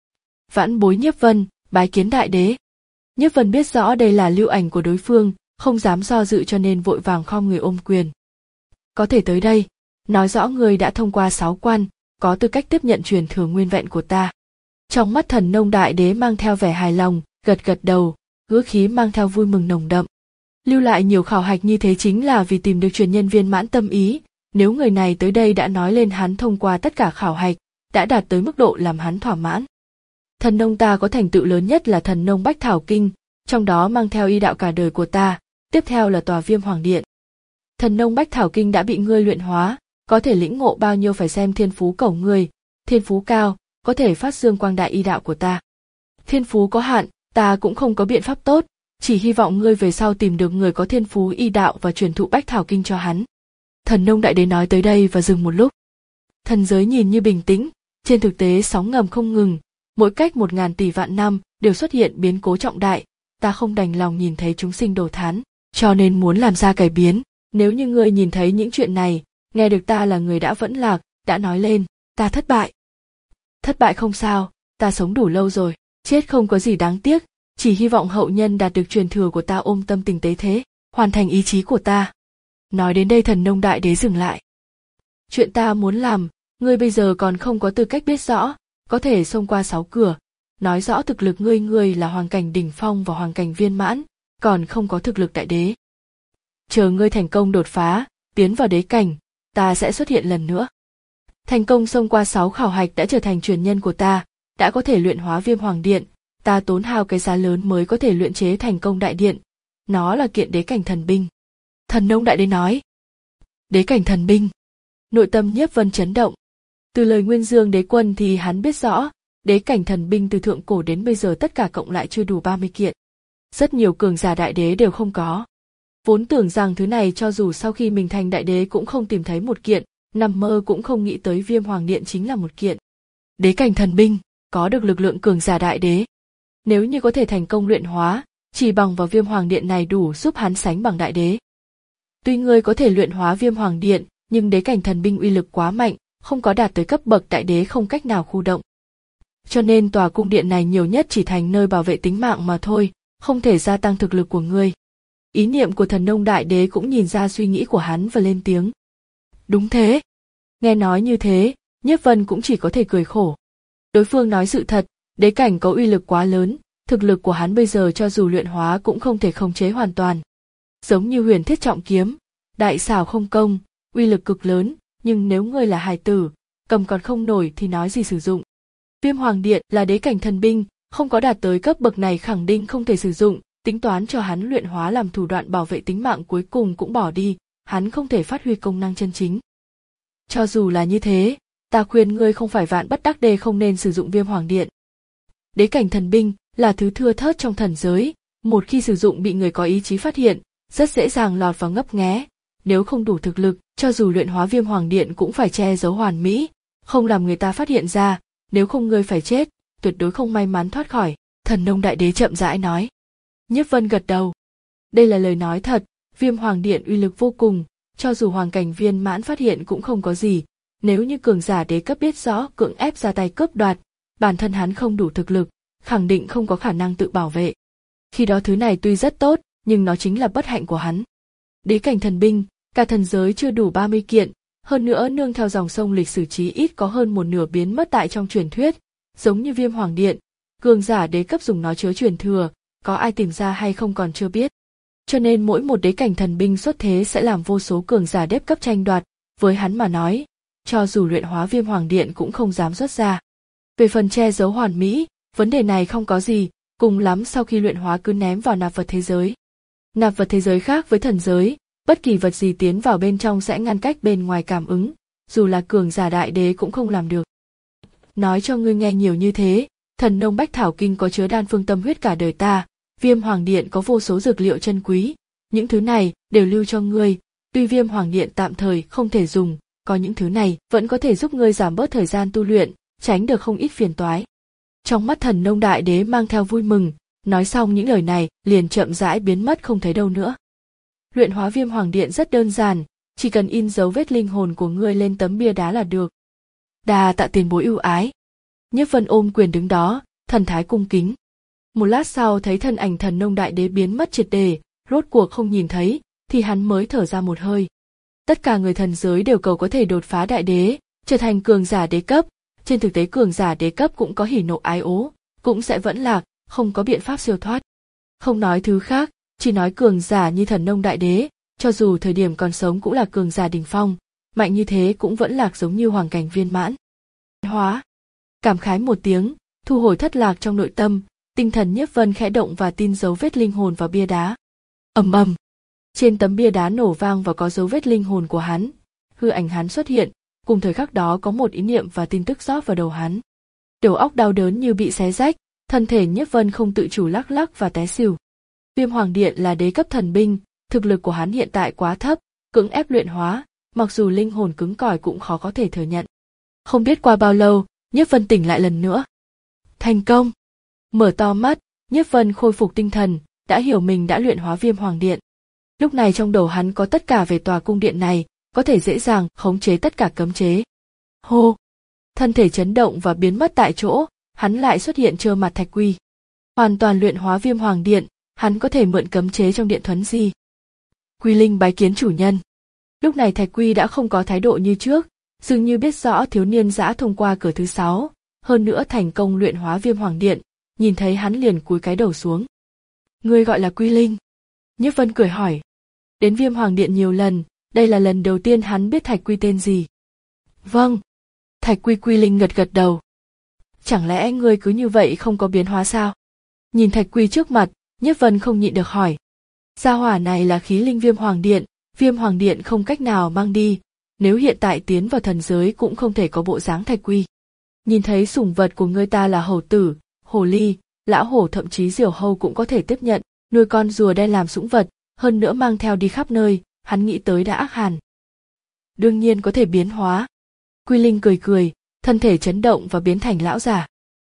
Vãn bối Nhiếp Vân, bái kiến Đại Đế. Nhiếp Vân biết rõ đây là lưu ảnh của đối phương, không dám do dự cho nên vội vàng khom người ôm quyền. Có thể tới đây, nói rõ người đã thông qua sáu quan, có tư cách tiếp nhận truyền thừa nguyên vẹn của ta. Trong mắt Thần Nông Đại Đế mang theo vẻ hài lòng, gật gật đầu, ngữ khí mang theo vui mừng nồng đậm. Lưu lại nhiều khảo hạch như thế chính là vì tìm được truyền nhân viên mãn tâm ý, nếu người này tới đây đã nói lên hắn thông qua tất cả khảo hạch, đã đạt tới mức độ làm hắn thỏa mãn. Thần nông ta có thành tựu lớn nhất là Thần Nông Bách Thảo Kinh, trong đó mang theo y đạo cả đời của ta, tiếp theo là tòa Viêm Hoàng Điện. Thần Nông Bách Thảo Kinh đã bị ngươi luyện hóa, có thể lĩnh ngộ bao nhiêu phải xem thiên phú cẩu ngươi, thiên phú cao, có thể phát dương quang đại y đạo của ta. Thiên phú có hạn, ta cũng không có biện pháp tốt, chỉ hy vọng ngươi về sau tìm được người có thiên phú y đạo và truyền thụ Bách Thảo Kinh cho hắn. Thần Nông Đại Đế nói tới đây và dừng một lúc. Thần giới nhìn như bình tĩnh, trên thực tế sóng ngầm không ngừng, mỗi cách một ngàn tỷ vạn năm đều xuất hiện biến cố trọng đại, ta không đành lòng nhìn thấy chúng sinh đổ thán, cho nên muốn làm ra cải biến. Nếu như ngươi nhìn thấy những chuyện này, nghe được ta là người đã vẫn lạc, đã nói lên, ta thất bại. Thất bại không sao, ta sống đủ lâu rồi, chết không có gì đáng tiếc, chỉ hy vọng hậu nhân đạt được truyền thừa của ta ôm tâm tình tế thế, hoàn thành ý chí của ta. Nói đến đây Thần Nông Đại Đế dừng lại. Chuyện ta muốn làm, ngươi bây giờ còn không có tư cách biết rõ, có thể xông qua sáu cửa, nói rõ thực lực ngươi ngươi là hoàng cảnh đỉnh phong và hoàng cảnh viên mãn, còn không có thực lực đại đế. Chờ ngươi thành công đột phá, tiến vào đế cảnh, ta sẽ xuất hiện lần nữa. Thành công xông qua sáu khảo hạch đã trở thành truyền nhân của ta, đã có thể luyện hóa Viêm Hoàng Điện, ta tốn hao cái giá lớn mới có thể luyện chế thành công đại điện, nó là kiện đế cảnh thần binh. Thần Nông Đại Đế nói. Đế cảnh thần binh. Nội tâm Nhiếp Vân chấn động. Từ lời Nguyên Dương Đế Quân thì hắn biết rõ, đế cảnh thần binh từ thượng cổ đến bây giờ tất cả cộng lại chưa đủ ba mươi kiện. Rất nhiều cường giả đại đế đều không có. Vốn tưởng rằng thứ này cho dù sau khi mình thành đại đế cũng không tìm thấy một kiện, nằm mơ cũng không nghĩ tới Viêm Hoàng Điện chính là một kiện. Đế cảnh thần binh, có được lực lượng cường giả đại đế. Nếu như có thể thành công luyện hóa, chỉ bằng vào Viêm Hoàng Điện này đủ giúp hắn sánh bằng đại đế. Tuy ngươi có thể luyện hóa Viêm Hoàng Điện, nhưng đế cảnh thần binh uy lực quá mạnh, không có đạt tới cấp bậc đại đế không cách nào khu động. Cho nên tòa cung điện này nhiều nhất chỉ thành nơi bảo vệ tính mạng mà thôi, không thể gia tăng thực lực của ngươi. Ý niệm của Thần Nông Đại Đế cũng nhìn ra suy nghĩ của hắn và lên tiếng. Đúng thế. Nghe nói như thế, Nhiếp Vân cũng chỉ có thể cười khổ. Đối phương nói sự thật, Đế cảnh có uy lực quá lớn, thực lực của hắn bây giờ cho dù luyện hóa cũng không thể khống chế hoàn toàn. Giống như huyền thiết trọng kiếm, đại xảo không công, uy lực cực lớn, nhưng nếu ngươi là hài tử, cầm còn không nổi thì nói gì sử dụng. Viêm Hoàng Điện là đế cảnh thần binh, không có đạt tới cấp bậc này khẳng định không thể sử dụng, tính toán cho hắn luyện hóa làm thủ đoạn bảo vệ tính mạng cuối cùng cũng bỏ đi, hắn không thể phát huy công năng chân chính. Cho dù là như thế, ta khuyên ngươi không phải vạn bất đắc đê không nên sử dụng Viêm Hoàng Điện. Đế cảnh thần binh là thứ thưa thớt trong thần giới, một khi sử dụng bị người có ý chí phát hiện, rất dễ dàng lọt vào ngấp nghé. Nếu không đủ thực lực, cho dù luyện hóa Viêm Hoàng Điện cũng phải che giấu hoàn mỹ, không làm người ta phát hiện ra, nếu không ngươi phải chết, tuyệt đối không may mắn thoát khỏi. Thần Nông Đại Đế chậm rãi nói. Nhiếp Vân gật đầu. Đây là lời nói thật, Viêm Hoàng Điện uy lực vô cùng, cho dù hoàng cảnh viên mãn phát hiện cũng không có gì. Nếu như cường giả đế cấp biết rõ cưỡng ép ra tay cướp đoạt, bản thân hắn không đủ thực lực, khẳng định không có khả năng tự bảo vệ. Khi đó thứ này tuy rất tốt, nhưng nó chính là bất hạnh của hắn. Đế cảnh thần binh, cả thần giới chưa đủ ba mươi kiện, hơn nữa nương theo dòng sông lịch sử chí ít có hơn một nửa biến mất tại trong truyền thuyết, giống như Viêm Hoàng Điện, cường giả đế cấp dùng nó chứa truyền thừa, có ai tìm ra hay không còn chưa biết. Cho nên mỗi một đế cảnh thần binh xuất thế sẽ làm vô số cường giả đế cấp tranh đoạt, với hắn mà nói, cho dù luyện hóa Viêm Hoàng Điện cũng không dám xuất ra. Về phần che giấu hoàn mỹ, vấn đề này không có gì, cùng lắm sau khi luyện hóa cứ ném vào nạp vật thế giới. Nạp vật thế giới khác với thần giới, bất kỳ vật gì tiến vào bên trong sẽ ngăn cách bên ngoài cảm ứng, dù là cường giả đại đế cũng không làm được. Nói cho ngươi nghe nhiều như thế, Thần Nông Bách Thảo Kinh có chứa đan phương tâm huyết cả đời ta, Viêm Hoàng Điện có vô số dược liệu chân quý, những thứ này đều lưu cho ngươi, tuy Viêm Hoàng Điện tạm thời không thể dùng, có những thứ này vẫn có thể giúp ngươi giảm bớt thời gian tu luyện, tránh được không ít phiền toái. Trong mắt Thần Nông Đại Đế mang theo vui mừng, nói xong những lời này liền chậm rãi biến mất không thấy đâu nữa. Luyện hóa Viêm Hoàng Điện rất đơn giản, chỉ cần in dấu vết linh hồn của ngươi lên tấm bia đá là được. Đà tạ tiền bối ưu ái. Nhiếp Vân ôm quyền đứng đó, thần thái cung kính. Một lát sau thấy thân ảnh Thần Nông Đại Đế biến mất triệt để, rốt cuộc không nhìn thấy, thì hắn mới thở ra một hơi. Tất cả người thần giới đều cầu có thể đột phá đại đế, trở thành cường giả đế cấp. Trên thực tế cường giả đế cấp cũng có hỉ nộ ái ố, cũng sẽ vẫn lạc, không có biện pháp siêu thoát. Không nói thứ khác, chỉ nói cường giả như Thần Nông Đại Đế, cho dù thời điểm còn sống cũng là cường giả đỉnh phong, mạnh như thế cũng vẫn lạc giống như hoàng cảnh viên mãn. Hóa, cảm khái một tiếng, thu hồi thất lạc trong nội tâm, tinh thần Nhiếp Vân khẽ động và tin dấu vết linh hồn vào bia đá. Ầm ầm, trên tấm bia đá nổ vang và có dấu vết linh hồn của hắn, hư ảnh hắn xuất hiện, cùng thời khắc đó có một ý niệm và tin tức rót vào đầu hắn. Đầu óc đau đớn như bị xé rách, thân thể Nhiếp Vân không tự chủ lắc lắc và té xỉu. Viêm Hoàng Điện là đế cấp thần binh, thực lực của hắn hiện tại quá thấp, cưỡng ép luyện hóa, mặc dù linh hồn cứng cỏi cũng khó có thể thừa nhận. Không biết qua bao lâu, Nhiếp Vân tỉnh lại lần nữa. Thành công! Mở to mắt, Nhiếp Vân khôi phục tinh thần, đã hiểu mình đã luyện hóa Viêm Hoàng Điện. Lúc này trong đầu hắn có tất cả về tòa cung điện này, có thể dễ dàng khống chế tất cả cấm chế. Hô! Thân thể chấn động và biến mất tại chỗ, hắn lại xuất hiện trơ mặt Thạch Quy. Hoàn toàn luyện hóa Viêm Hoàng Điện, hắn có thể mượn cấm chế trong điện thuấn di. Quy Linh bái kiến chủ nhân. Lúc này Thạch Quy đã không có thái độ như trước, dường như biết rõ thiếu niên dã thông qua cửa thứ sáu, hơn nữa thành công luyện hóa Viêm Hoàng Điện, nhìn thấy hắn liền cúi cái đầu xuống. Ngươi gọi là Quy Linh? Nhiếp Vân cười hỏi. Đến Viêm Hoàng Điện nhiều lần, đây là lần đầu tiên hắn biết Thạch Quy tên gì. Vâng. Thạch Quy Quy Linh gật gật đầu. Chẳng lẽ ngươi cứ như vậy không có biến hóa sao? Nhìn Thạch Quy trước mặt, Nhiếp Vân không nhịn được hỏi. Gia hỏa này là khí linh Viêm Hoàng Điện, Viêm Hoàng Điện không cách nào mang đi, nếu hiện tại tiến vào thần giới cũng không thể có bộ dáng Thạch Quy. Nhìn thấy sủng vật của ngươi ta là hầu tử, hồ ly, lão hổ thậm chí diều hâu cũng có thể tiếp nhận, nuôi con rùa đen làm sủng vật, hơn nữa mang theo đi khắp nơi, hắn nghĩ tới đã ác hàn. Đương nhiên có thể biến hóa. Quy Linh cười cười, thân thể chấn động và biến thành lão giả.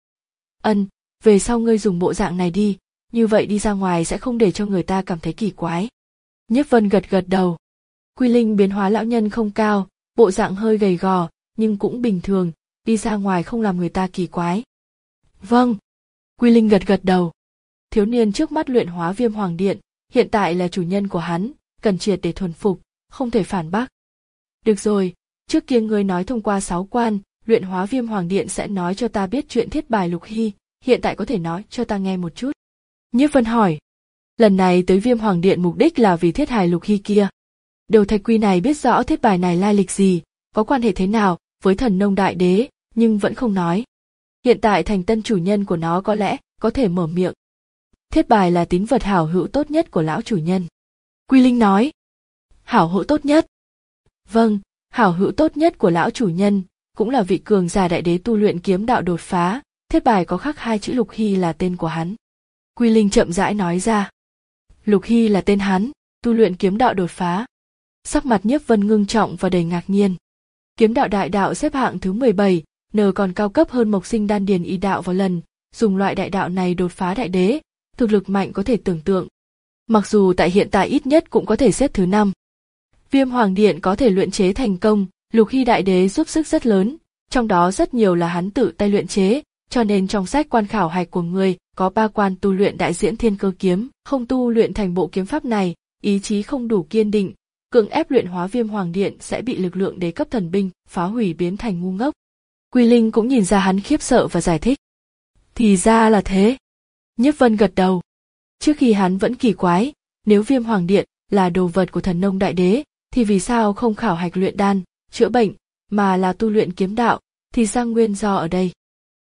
Ân, về sau ngươi dùng bộ dạng này đi, như vậy đi ra ngoài sẽ không để cho người ta cảm thấy kỳ quái. Nhiếp Vân gật gật đầu. Quy Linh biến hóa lão nhân không cao, bộ dạng hơi gầy gò, nhưng cũng bình thường, đi ra ngoài không làm người ta kỳ quái. Vâng. Quy Linh gật gật đầu. Thiếu niên trước mắt luyện hóa Viêm Hoàng Điện, hiện tại là chủ nhân của hắn, cần triệt để thuần phục, không thể phản bác. Được rồi, trước kia ngươi nói thông qua sáu quan, luyện hóa Viêm Hoàng Điện sẽ nói cho ta biết chuyện Thiết Bài Lục Hy, hiện tại có thể nói cho ta nghe một chút. Nhiếp Vân hỏi. Lần này tới Viêm Hoàng Điện mục đích là vì thiết hài Lục Hy kia. Đầu Thạch Quy này biết rõ thiết bài này lai lịch gì, có quan hệ thế nào với Thần Nông Đại Đế, nhưng vẫn không nói. Hiện tại thành tân chủ nhân của nó có lẽ có thể mở miệng. Thiết bài là tín vật hảo hữu tốt nhất của lão chủ nhân. Quy Linh nói. Hảo hữu tốt nhất. Vâng, hảo hữu tốt nhất của lão chủ nhân, cũng là vị cường giả đại đế tu luyện kiếm đạo đột phá, thiết bài có khắc hai chữ Lục Hy là tên của hắn. Quy Linh chậm rãi nói ra. Lục Hy là tên hắn, tu luyện kiếm đạo đột phá. Sắc mặt Nhiếp Vân ngưng trọng và đầy ngạc nhiên. Kiếm đạo đại đạo xếp hạng thứ mười bảy, nờ còn cao cấp hơn Mộc Sinh Đan Điền Y đạo vào lần, dùng loại đại đạo này đột phá đại đế, thực lực mạnh có thể tưởng tượng. Mặc dù tại hiện tại ít nhất cũng có thể xếp thứ năm. Viêm Hoàng Điện có thể luyện chế thành công, Lục Hy đại đế giúp sức rất lớn, trong đó rất nhiều là hắn tự tay luyện chế, cho nên trong sách quan khảo hạch của người có ba quan tu luyện đại diễn thiên cơ kiếm, không tu luyện thành bộ kiếm pháp này, ý chí không đủ kiên định, cưỡng ép luyện hóa Viêm Hoàng Điện sẽ bị lực lượng đế cấp thần binh phá hủy biến thành ngu ngốc. Quy Linh cũng nhìn ra hắn khiếp sợ và giải thích. Thì ra là thế. Nhiếp Vân gật đầu. Trước khi hắn vẫn kỳ quái, nếu Viêm Hoàng Điện là đồ vật của Thần Nông Đại Đế, thì vì sao không khảo hạch luyện đan, chữa bệnh, mà là tu luyện kiếm đạo, thì ra nguyên do ở đây.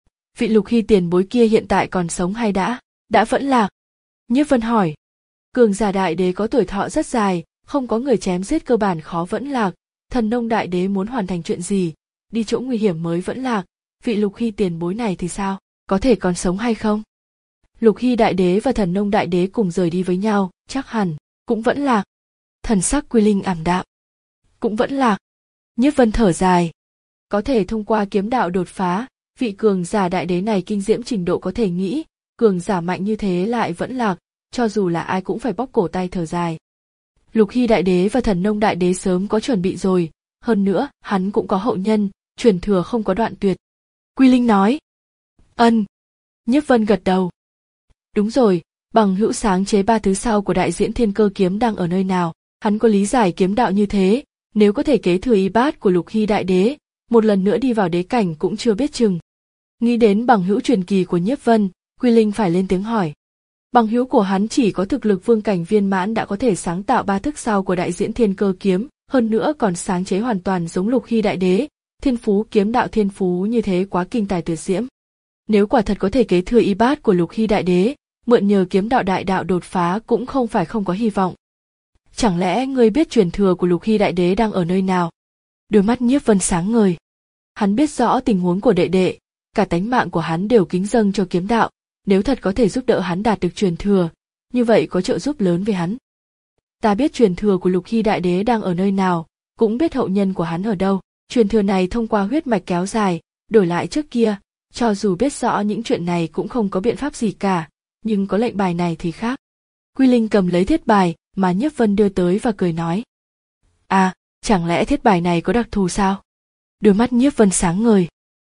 Vị Lục Hy tiền bối kia hiện tại còn sống hay đã, đã vẫn lạc? Nhiếp Vân hỏi. Cường giả đại đế có tuổi thọ rất dài, không có người chém giết cơ bản khó vẫn lạc, Thần Nông Đại Đế muốn hoàn thành chuyện gì, đi chỗ nguy hiểm mới vẫn lạc, vị Lục Hy tiền bối này thì sao, có thể còn sống hay không? Lục Hy đại đế và Thần Nông Đại Đế cùng rời đi với nhau, chắc hẳn cũng vẫn lạc. Thần sắc Quy Linh ảm đạm. Cũng vẫn lạc. Nhiếp Vân thở dài. Có thể thông qua kiếm đạo đột phá, vị cường giả đại đế này kinh diễm trình độ có thể nghĩ, cường giả mạnh như thế lại vẫn lạc, cho dù là ai cũng phải bóp cổ tay thở dài. Lục Hy đại đế và Thần Nông Đại Đế sớm có chuẩn bị rồi, hơn nữa hắn cũng có hậu nhân, truyền thừa không có đoạn tuyệt. Quy Linh nói. Ân. Nhiếp Vân gật đầu. Đúng rồi, bằng hữu sáng chế ba thứ sau của đại diễn thiên cơ kiếm đang ở nơi nào, hắn có lý giải kiếm đạo như thế, nếu có thể kế thừa y bát của Lục Hy đại đế, một lần nữa đi vào đế cảnh cũng chưa biết chừng. Nghĩ đến bằng hữu truyền kỳ của Nhiếp Vân, Quy Linh phải lên tiếng hỏi. Bằng hữu của hắn chỉ có thực lực vương cảnh viên mãn đã có thể sáng tạo ba thức sau của đại diễn thiên cơ kiếm, hơn nữa còn sáng chế hoàn toàn giống Lục Hy đại đế, thiên phú kiếm đạo thiên phú như thế quá kinh tài tuyệt diễm. Nếu quả thật có thể kế thừa y bát của Lục Hy đại đế, mượn nhờ kiếm đạo đại đạo đột phá cũng không phải không có hy vọng. Chẳng lẽ ngươi biết truyền thừa của Lục Hy đại đế đang ở nơi nào? Đôi mắt Nhiếp Vân sáng ngời. Hắn biết rõ tình huống của đệ đệ, cả tánh mạng của hắn đều kính dâng cho kiếm đạo, nếu thật có thể giúp đỡ hắn đạt được truyền thừa, như vậy có trợ giúp lớn với hắn. Ta biết truyền thừa của Lục Hy đại đế đang ở nơi nào, cũng biết hậu nhân của hắn ở đâu, truyền thừa này thông qua huyết mạch kéo dài, đổi lại trước kia, cho dù biết rõ những chuyện này cũng không có biện pháp gì cả, nhưng có lệnh bài này thì khác. Quy Linh cầm lấy thiết bài mà Nhiếp Vân đưa tới và cười nói. À, chẳng lẽ thiết bài này có đặc thù sao? Đôi mắt Nhiếp Vân sáng ngời.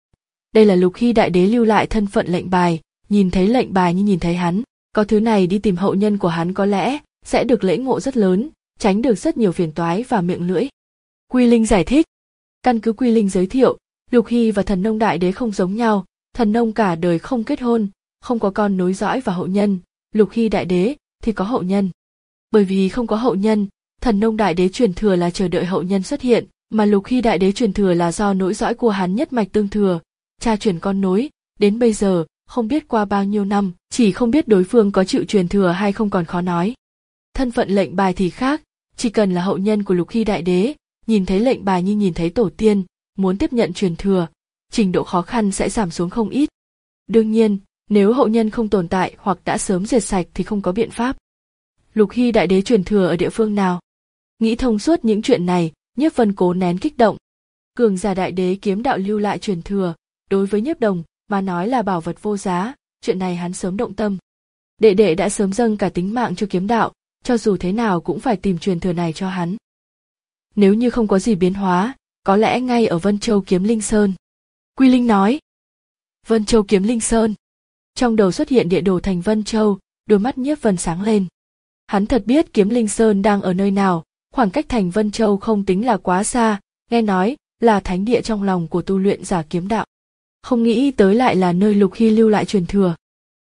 Đây là Lục Hy đại đế lưu lại thân phận lệnh bài, nhìn thấy lệnh bài như nhìn thấy hắn, có thứ này đi tìm hậu nhân của hắn có lẽ sẽ được lễ ngộ rất lớn, tránh được rất nhiều phiền toái và miệng lưỡi. Quy Linh giải thích. Căn cứ Quy Linh giới thiệu, Lục Hy và Thần Nông Đại Đế không giống nhau, Thần Nông cả đời không kết hôn, không có con nối dõi và hậu nhân, Lục Hy đại đế thì có hậu nhân. Bởi vì không có hậu nhân, Thần Nông Đại Đế truyền thừa là chờ đợi hậu nhân xuất hiện, mà Lục Hy đại đế truyền thừa là do nối dõi của hắn nhất mạch tương thừa, cha truyền con nối, đến bây giờ không biết qua bao nhiêu năm, chỉ không biết đối phương có chịu truyền thừa hay không còn khó nói. Thân phận lệnh bài thì khác, chỉ cần là hậu nhân của Lục Hy đại đế, nhìn thấy lệnh bài như nhìn thấy tổ tiên, muốn tiếp nhận truyền thừa, trình độ khó khăn sẽ giảm xuống không ít. Đương nhiên, nếu hậu nhân không tồn tại hoặc đã sớm diệt sạch thì không có biện pháp. Lục Hy đại đế truyền thừa ở địa phương nào? Nghĩ thông suốt những chuyện này, Nhiếp Vân cố nén kích động. Cường giả đại đế kiếm đạo lưu lại truyền thừa, đối với Nhiếp Đồng mà nói là bảo vật vô giá, chuyện này hắn sớm động tâm. Đệ đệ đã sớm dâng cả tính mạng cho kiếm đạo, cho dù thế nào cũng phải tìm truyền thừa này cho hắn. Nếu như không có gì biến hóa, có lẽ ngay ở Vân Châu Kiếm Linh Sơn. Quy Linh nói. Vân Châu Kiếm Linh Sơn. Trong đầu xuất hiện địa đồ thành Vân Châu, đôi mắt Nhiếp Vân sáng lên. Hắn thật biết Kiếm Linh Sơn đang ở nơi nào, khoảng cách thành Vân Châu không tính là quá xa, nghe nói là thánh địa trong lòng của tu luyện giả kiếm đạo. Không nghĩ tới lại là nơi Lục Hy lưu lại truyền thừa.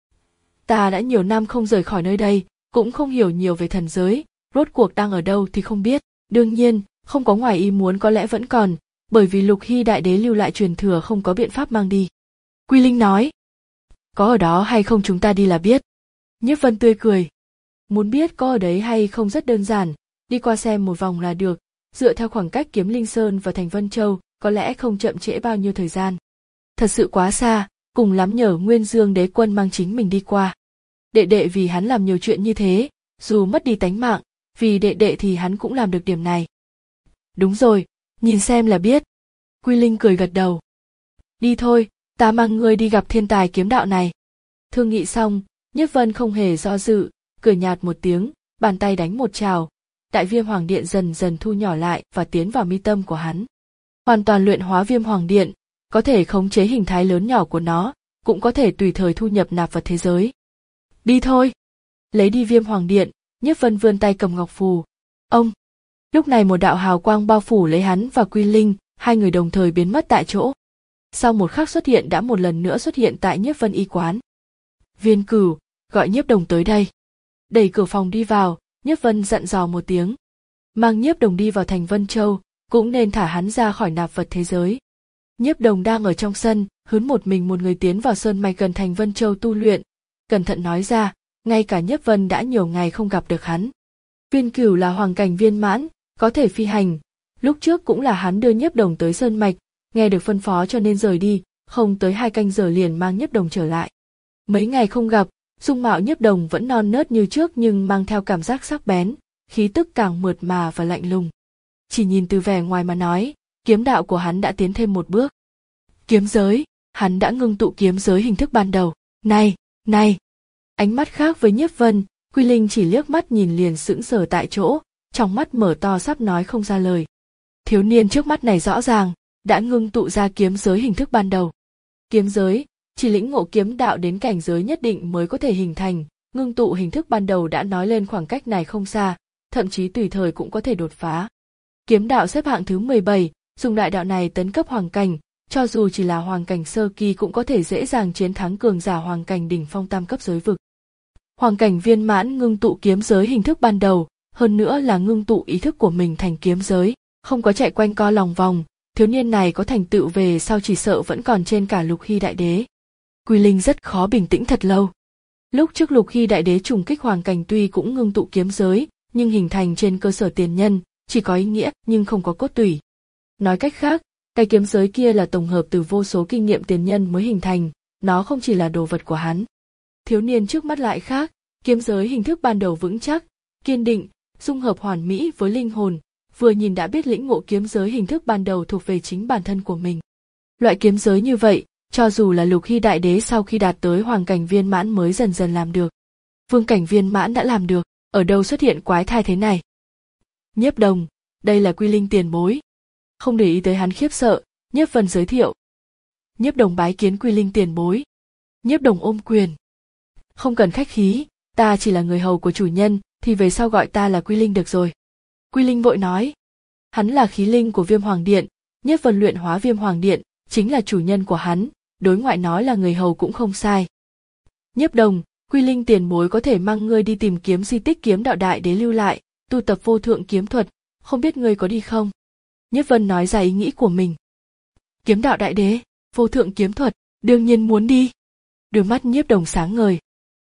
Ta đã nhiều năm không rời khỏi nơi đây, cũng không hiểu nhiều về thần giới, rốt cuộc đang ở đâu thì không biết. Đương nhiên, không có ngoài ý muốn có lẽ vẫn còn, bởi vì Lục Hy đại đế lưu lại truyền thừa không có biện pháp mang đi. Quy Linh nói, có ở đó hay không chúng ta đi là biết. Nhiếp Vân tươi cười, muốn biết có ở đấy hay không rất đơn giản, đi qua xem một vòng là được, dựa theo khoảng cách Kiếm Linh Sơn và thành Vân Châu, có lẽ không chậm trễ bao nhiêu thời gian. Thật sự quá xa, cùng lắm nhờ Nguyên Dương đế quân mang chính mình đi qua. Đệ đệ vì hắn làm nhiều chuyện như thế, dù mất đi tánh mạng, vì đệ đệ thì hắn cũng làm được điểm này. Đúng rồi, nhìn xem là biết. Quy Linh cười gật đầu. Đi thôi, ta mang ngươi đi gặp thiên tài kiếm đạo này. Thương nghị xong, Nhiếp Vân không hề do dự, cười nhạt một tiếng, bàn tay đánh một trào, đại viêm hoàng điện dần dần thu nhỏ lại và tiến vào mi tâm của hắn. Hoàn toàn luyện hóa viêm hoàng điện, có thể khống chế hình thái lớn nhỏ của nó, cũng có thể tùy thời thu nhập nạp vật thế giới. Đi thôi. Lấy đi viêm hoàng điện, Nhiếp Vân vươn tay cầm ngọc phù. Ông. Lúc này một đạo hào quang bao phủ lấy hắn và Quy Linh, hai người đồng thời biến mất tại chỗ. Sau một khắc xuất hiện đã một lần nữa xuất hiện tại Nhiếp Vân y quán. Viên Cửu, gọi Nhiếp Đồng tới đây. Đẩy cửa phòng đi vào, Nhiếp Vân dặn dò một tiếng. Mang Nhiếp Đồng đi vào thành Vân Châu, cũng nên thả hắn ra khỏi nạp vật thế giới. Nhiếp Đồng đang ở trong sân, hướn một mình một người tiến vào sơn mạch gần thành Vân Châu tu luyện, cẩn thận nói ra, ngay cả Nhiếp Vân đã nhiều ngày không gặp được hắn. Viên Cửu là hoàng cảnh viên mãn, có thể phi hành, lúc trước cũng là hắn đưa Nhiếp Đồng tới sơn mạch, nghe được phân phó cho nên rời đi, không tới hai canh giờ liền mang Nhiếp Đồng trở lại. Mấy ngày không gặp, dung mạo Nhiếp Đồng vẫn non nớt như trước nhưng mang theo cảm giác sắc bén, khí tức càng mượt mà và lạnh lùng. Chỉ nhìn từ vẻ ngoài mà nói, kiếm đạo của hắn đã tiến thêm một bước. Kiếm giới, hắn đã ngưng tụ kiếm giới hình thức ban đầu. Này, này! Ánh mắt khác với Nhiếp Vân, Quy Linh chỉ liếc mắt nhìn liền sững sờ tại chỗ, trong mắt mở to sắp nói không ra lời. Thiếu niên trước mắt này rõ ràng, đã ngưng tụ ra kiếm giới hình thức ban đầu. Kiếm giới, chỉ lĩnh ngộ kiếm đạo đến cảnh giới nhất định mới có thể hình thành, ngưng tụ hình thức ban đầu đã nói lên khoảng cách này không xa, thậm chí tùy thời cũng có thể đột phá. Kiếm đạo xếp hạng thứ mười bảy, dùng đại đạo này tấn cấp hoàng cảnh, cho dù chỉ là hoàng cảnh sơ kỳ cũng có thể dễ dàng chiến thắng cường giả hoàng cảnh đỉnh phong tam cấp giới vực. Hoàng cảnh viên mãn ngưng tụ kiếm giới hình thức ban đầu, hơn nữa là ngưng tụ ý thức của mình thành kiếm giới, không có chạy quanh co lòng vòng, thiếu niên này có thành tựu về sau chỉ sợ vẫn còn trên cả Lục Hy đại đế. Quy Linh rất khó bình tĩnh thật lâu. Lúc trước Lục Hy đại đế trùng kích hoàng cảnh tuy cũng ngưng tụ kiếm giới, nhưng hình thành trên cơ sở tiền nhân, chỉ có ý nghĩa nhưng không có cốt tủy. Nói cách khác, cái kiếm giới kia là tổng hợp từ vô số kinh nghiệm tiền nhân mới hình thành, nó không chỉ là đồ vật của hắn. Thiếu niên trước mắt lại khác, kiếm giới hình thức ban đầu vững chắc, kiên định, dung hợp hoàn mỹ với linh hồn, vừa nhìn đã biết lĩnh ngộ kiếm giới hình thức ban đầu thuộc về chính bản thân của mình. Loại kiếm giới như vậy, cho dù là Lục Hy đại đế sau khi đạt tới hoàng cảnh viên mãn mới dần dần làm được. Vương cảnh viên mãn đã làm được, ở đâu xuất hiện quái thai thế này? Nhiếp Đồng, đây là Quy Linh tiền bối. Không để ý tới hắn khiếp sợ, Nhiếp Vân giới thiệu. Nhiếp Đồng bái kiến Quy Linh tiền bối. Nhiếp Đồng ôm quyền. Không cần khách khí, ta chỉ là người hầu của chủ nhân, thì về sau gọi ta là Quy Linh được rồi. Quy Linh vội nói. Hắn là khí linh của Viêm Hoàng Điện, Nhiếp Vân luyện hóa Viêm Hoàng Điện, chính là chủ nhân của hắn, đối ngoại nói là người hầu cũng không sai. Nhiếp Đồng, Quy Linh tiền bối có thể mang ngươi đi tìm kiếm di tích kiếm đạo đại đế lưu lại, tu tập vô thượng kiếm thuật, không biết ngươi có đi không? Nhiếp Vân nói ra ý nghĩ của mình. Kiếm đạo đại đế, vô thượng kiếm thuật, đương nhiên muốn đi. Đôi mắt Nhiếp Đồng sáng ngời.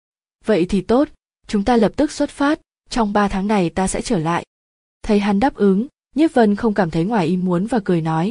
Vậy thì tốt, chúng ta lập tức xuất phát, trong ba tháng này ta sẽ trở lại. Thấy hắn đáp ứng, Nhiếp Vân không cảm thấy ngoài ý muốn và cười nói.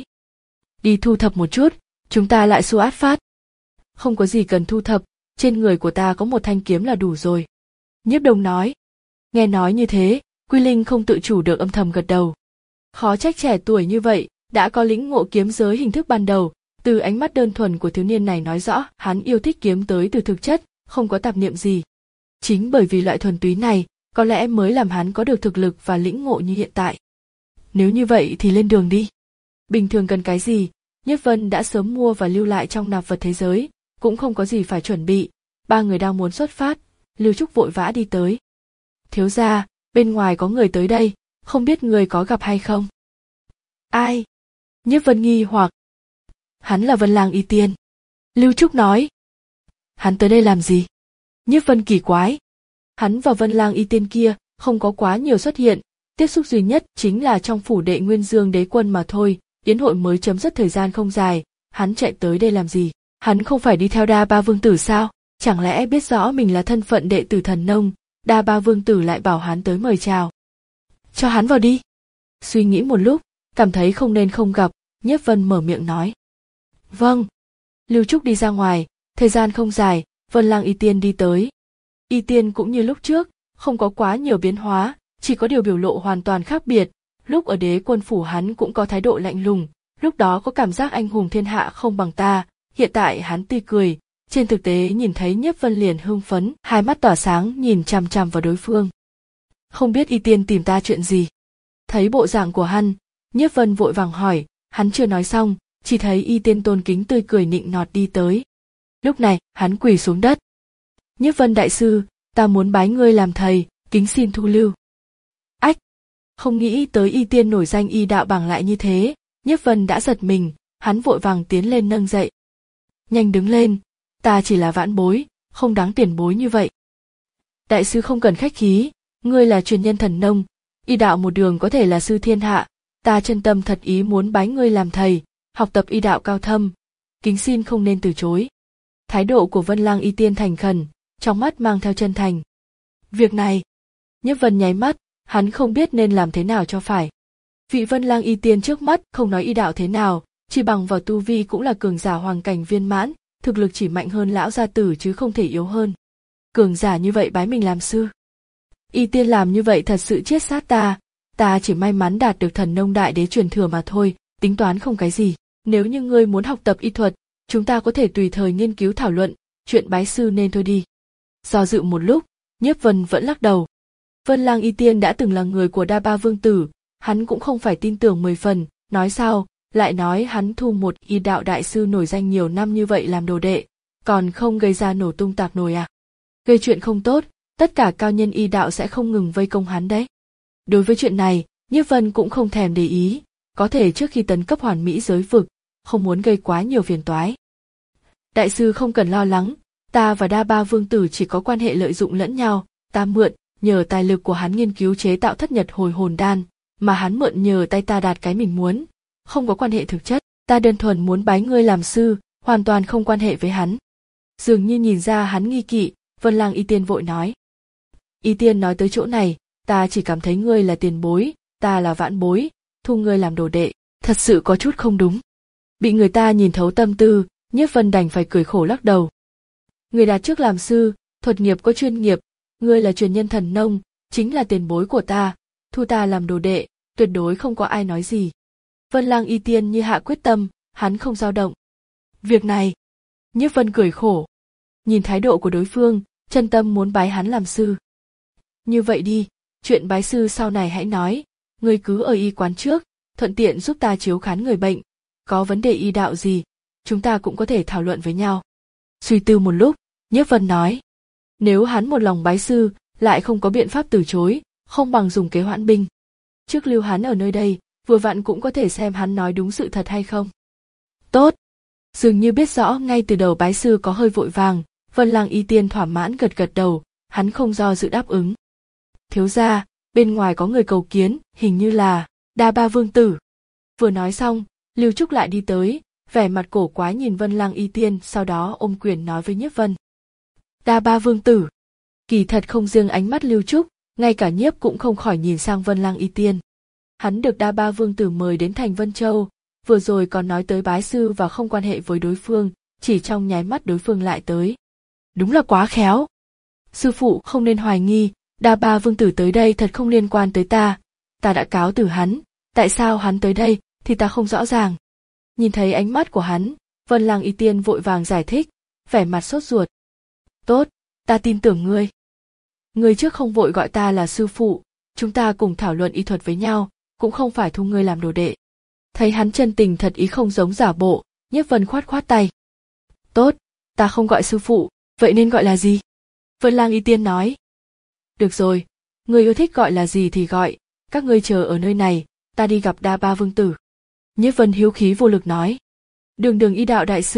Đi thu thập một chút, chúng ta lại xuất phát. Không có gì cần thu thập, trên người của ta có một thanh kiếm là đủ rồi. Nhiếp Đồng nói. Nghe nói như thế, Quy Linh không tự chủ được âm thầm gật đầu. Khó trách trẻ tuổi như vậy, đã có lĩnh ngộ kiếm giới hình thức ban đầu, từ ánh mắt đơn thuần của thiếu niên này nói rõ hắn yêu thích kiếm tới từ thực chất, không có tạp niệm gì. Chính bởi vì loại thuần túy này, có lẽ mới làm hắn có được thực lực và lĩnh ngộ như hiện tại. Nếu như vậy thì lên đường đi. Bình thường cần cái gì, Nhiếp Vân đã sớm mua và lưu lại trong nạp vật thế giới, cũng không có gì phải chuẩn bị. Ba người đang muốn xuất phát, Lưu Trúc vội vã đi tới. Thiếu gia, bên ngoài có người tới đây, không biết người có gặp hay không? Ai? Nhiếp Vân nghi hoặc. Hắn là Vân Lang Y Tiên. Lưu Trúc nói. Hắn tới đây làm gì? Nhiếp Vân kỳ quái. Hắn và Vân Lang Y Tiên kia không có quá nhiều xuất hiện, tiếp xúc duy nhất chính là trong phủ đệ Nguyên Dương đế quân mà thôi, yến hội mới chấm dứt thời gian không dài, hắn chạy tới đây làm gì? Hắn không phải đi theo Đa Ba Vương Tử sao? Chẳng lẽ biết rõ mình là thân phận đệ tử Thần Nông, Đa Ba Vương Tử lại bảo hắn tới mời chào. Cho hắn vào đi. Suy nghĩ một lúc, cảm thấy không nên không gặp, Nhiếp Vân mở miệng nói. Vâng. Lưu Trúc đi ra ngoài, thời gian không dài, Vân Lang Y Tiên đi tới. Y Tiên cũng như lúc trước, không có quá nhiều biến hóa, chỉ có điều biểu lộ hoàn toàn khác biệt. Lúc ở đế quân phủ hắn cũng có thái độ lạnh lùng, lúc đó có cảm giác anh hùng thiên hạ không bằng ta, hiện tại hắn tươi cười, trên thực tế nhìn thấy Nhiếp Vân liền hưng phấn, hai mắt tỏa sáng nhìn chằm chằm vào đối phương. Không biết Y Tiên tìm ta chuyện gì? Thấy bộ dạng của hắn, Nhiếp Vân vội vàng hỏi, hắn chưa nói xong, chỉ thấy Y Tiên tôn kính tươi cười nịnh nọt đi tới. Lúc này, hắn quỳ xuống đất. Nhiếp Vân đại sư, ta muốn bái ngươi làm thầy, kính xin thu lưu. Ách! Không nghĩ tới Y Tiên nổi danh y đạo bảng lại như thế, Nhiếp Vân đã giật mình, hắn vội vàng tiến lên nâng dậy. Nhanh đứng lên, ta chỉ là vãn bối, không đáng tiền bối như vậy. Đại sư không cần khách khí, ngươi là truyền nhân Thần Nông, y đạo một đường có thể là sư thiên hạ, ta chân tâm thật ý muốn bái ngươi làm thầy, học tập y đạo cao thâm, kính xin không nên từ chối. Thái độ của Vân Lang Y Tiên thành khẩn, trong mắt mang theo chân thành. Việc này, Nhiếp Vân nháy mắt, hắn không biết nên làm thế nào cho phải. Vị Vân Lang Y Tiên trước mắt không nói y đạo thế nào, chỉ bằng vào tu vi cũng là cường giả hoàng cảnh viên mãn, thực lực chỉ mạnh hơn lão gia tử chứ không thể yếu hơn. Cường giả như vậy bái mình làm sư. Y Tiên làm như vậy thật sự chiết sát ta, ta chỉ may mắn đạt được Thần Nông đại đế truyền thừa mà thôi, tính toán không cái gì. Nếu như ngươi muốn học tập y thuật, chúng ta có thể tùy thời nghiên cứu thảo luận, chuyện bái sư nên thôi đi. Do dự một lúc, Nhiếp Vân vẫn lắc đầu. Vân Lang Y Tiên đã từng là người của Đa Ba Vương Tử, hắn cũng không phải tin tưởng mười phần, nói sao, lại nói hắn thu một y đạo đại sư nổi danh nhiều năm như vậy làm đồ đệ, còn không gây ra nổ tung tạc nồi à. Gây chuyện không tốt, tất cả cao nhân y đạo sẽ không ngừng vây công hắn đấy. Đối với chuyện này, Nhiếp Vân cũng không thèm để ý, có thể trước khi tấn cấp hoàn mỹ giới vực, không muốn gây quá nhiều phiền toái. Đại sư không cần lo lắng, ta và Đa Ba Vương Tử chỉ có quan hệ lợi dụng lẫn nhau, ta mượn, nhờ tài lực của hắn nghiên cứu chế tạo thất nhật hồi hồn đan, mà hắn mượn nhờ tay ta đạt cái mình muốn, không có quan hệ thực chất, ta đơn thuần muốn bái ngươi làm sư, hoàn toàn không quan hệ với hắn. Dường như nhìn ra hắn nghi kỵ, Vân Lang Y Tiên vội nói. Y Tiên nói tới chỗ này, ta chỉ cảm thấy ngươi là tiền bối, ta là vãn bối, thu ngươi làm đồ đệ, thật sự có chút không đúng. Bị người ta nhìn thấu tâm tư, Nhiếp Vân đành phải cười khổ lắc đầu. Người đạt trước làm sư, thuật nghiệp có chuyên nghiệp, ngươi là truyền nhân Thần Nông, chính là tiền bối của ta, thu ta làm đồ đệ, tuyệt đối không có ai nói gì. Vân Lang Y Tiên như hạ quyết tâm, hắn không dao động. Việc này, Nhiếp Vân cười khổ. Nhìn thái độ của đối phương, chân tâm muốn bái hắn làm sư. Như vậy đi, chuyện bái sư sau này hãy nói, ngươi cứ ở y quán trước, thuận tiện giúp ta chiếu khán người bệnh, có vấn đề y đạo gì, chúng ta cũng có thể thảo luận với nhau. Suy tư một lúc, Nhiếp Vân nói, nếu hắn một lòng bái sư, lại không có biện pháp từ chối, không bằng dùng kế hoãn binh. Trước lưu hắn ở nơi đây, vừa vặn cũng có thể xem hắn nói đúng sự thật hay không. Tốt. Dường như biết rõ ngay từ đầu bái sư có hơi vội vàng, Vân Lang Y Tiên thỏa mãn gật gật đầu, hắn không do dự đáp ứng. Thiếu gia, bên ngoài có người cầu kiến, hình như là Đa Ba Vương Tử. Vừa nói xong, Lưu Trúc lại đi tới, vẻ mặt cổ quái nhìn Vân Lang Y Tiên, sau đó ôm quyền nói với Nhiếp Vân. Đa Ba Vương Tử. Kỳ thật không riêng ánh mắt Lưu Trúc, ngay cả Nhiếp cũng không khỏi nhìn sang Vân Lang Y Tiên. Hắn được Đa Ba Vương Tử mời đến thành Vân Châu, vừa rồi còn nói tới bái sư và không quan hệ với đối phương, chỉ trong nháy mắt đối phương lại tới. Đúng là quá khéo. Sư phụ không nên hoài nghi, Đa Ba Vương Tử tới đây thật không liên quan tới ta, ta đã cáo từ hắn, tại sao hắn tới đây thì ta không rõ ràng. Nhìn thấy ánh mắt của hắn, Vân Lang Y Tiên vội vàng giải thích, vẻ mặt sốt ruột. Tốt, ta tin tưởng ngươi. Ngươi trước không vội gọi ta là sư phụ, chúng ta cùng thảo luận y thuật với nhau, cũng không phải thu ngươi làm đồ đệ. Thấy hắn chân tình thật ý không giống giả bộ, Nhiếp Vân khoát khoát tay. Tốt, ta không gọi sư phụ, vậy nên gọi là gì? Vân Lang Y Tiên nói. Được rồi, ngươi yêu thích gọi là gì thì gọi, các ngươi chờ ở nơi này, ta đi gặp Đa Ba Vương Tử. Nhiếp Vân hiếu khí vô lực nói. Đường đường y đạo đại sư,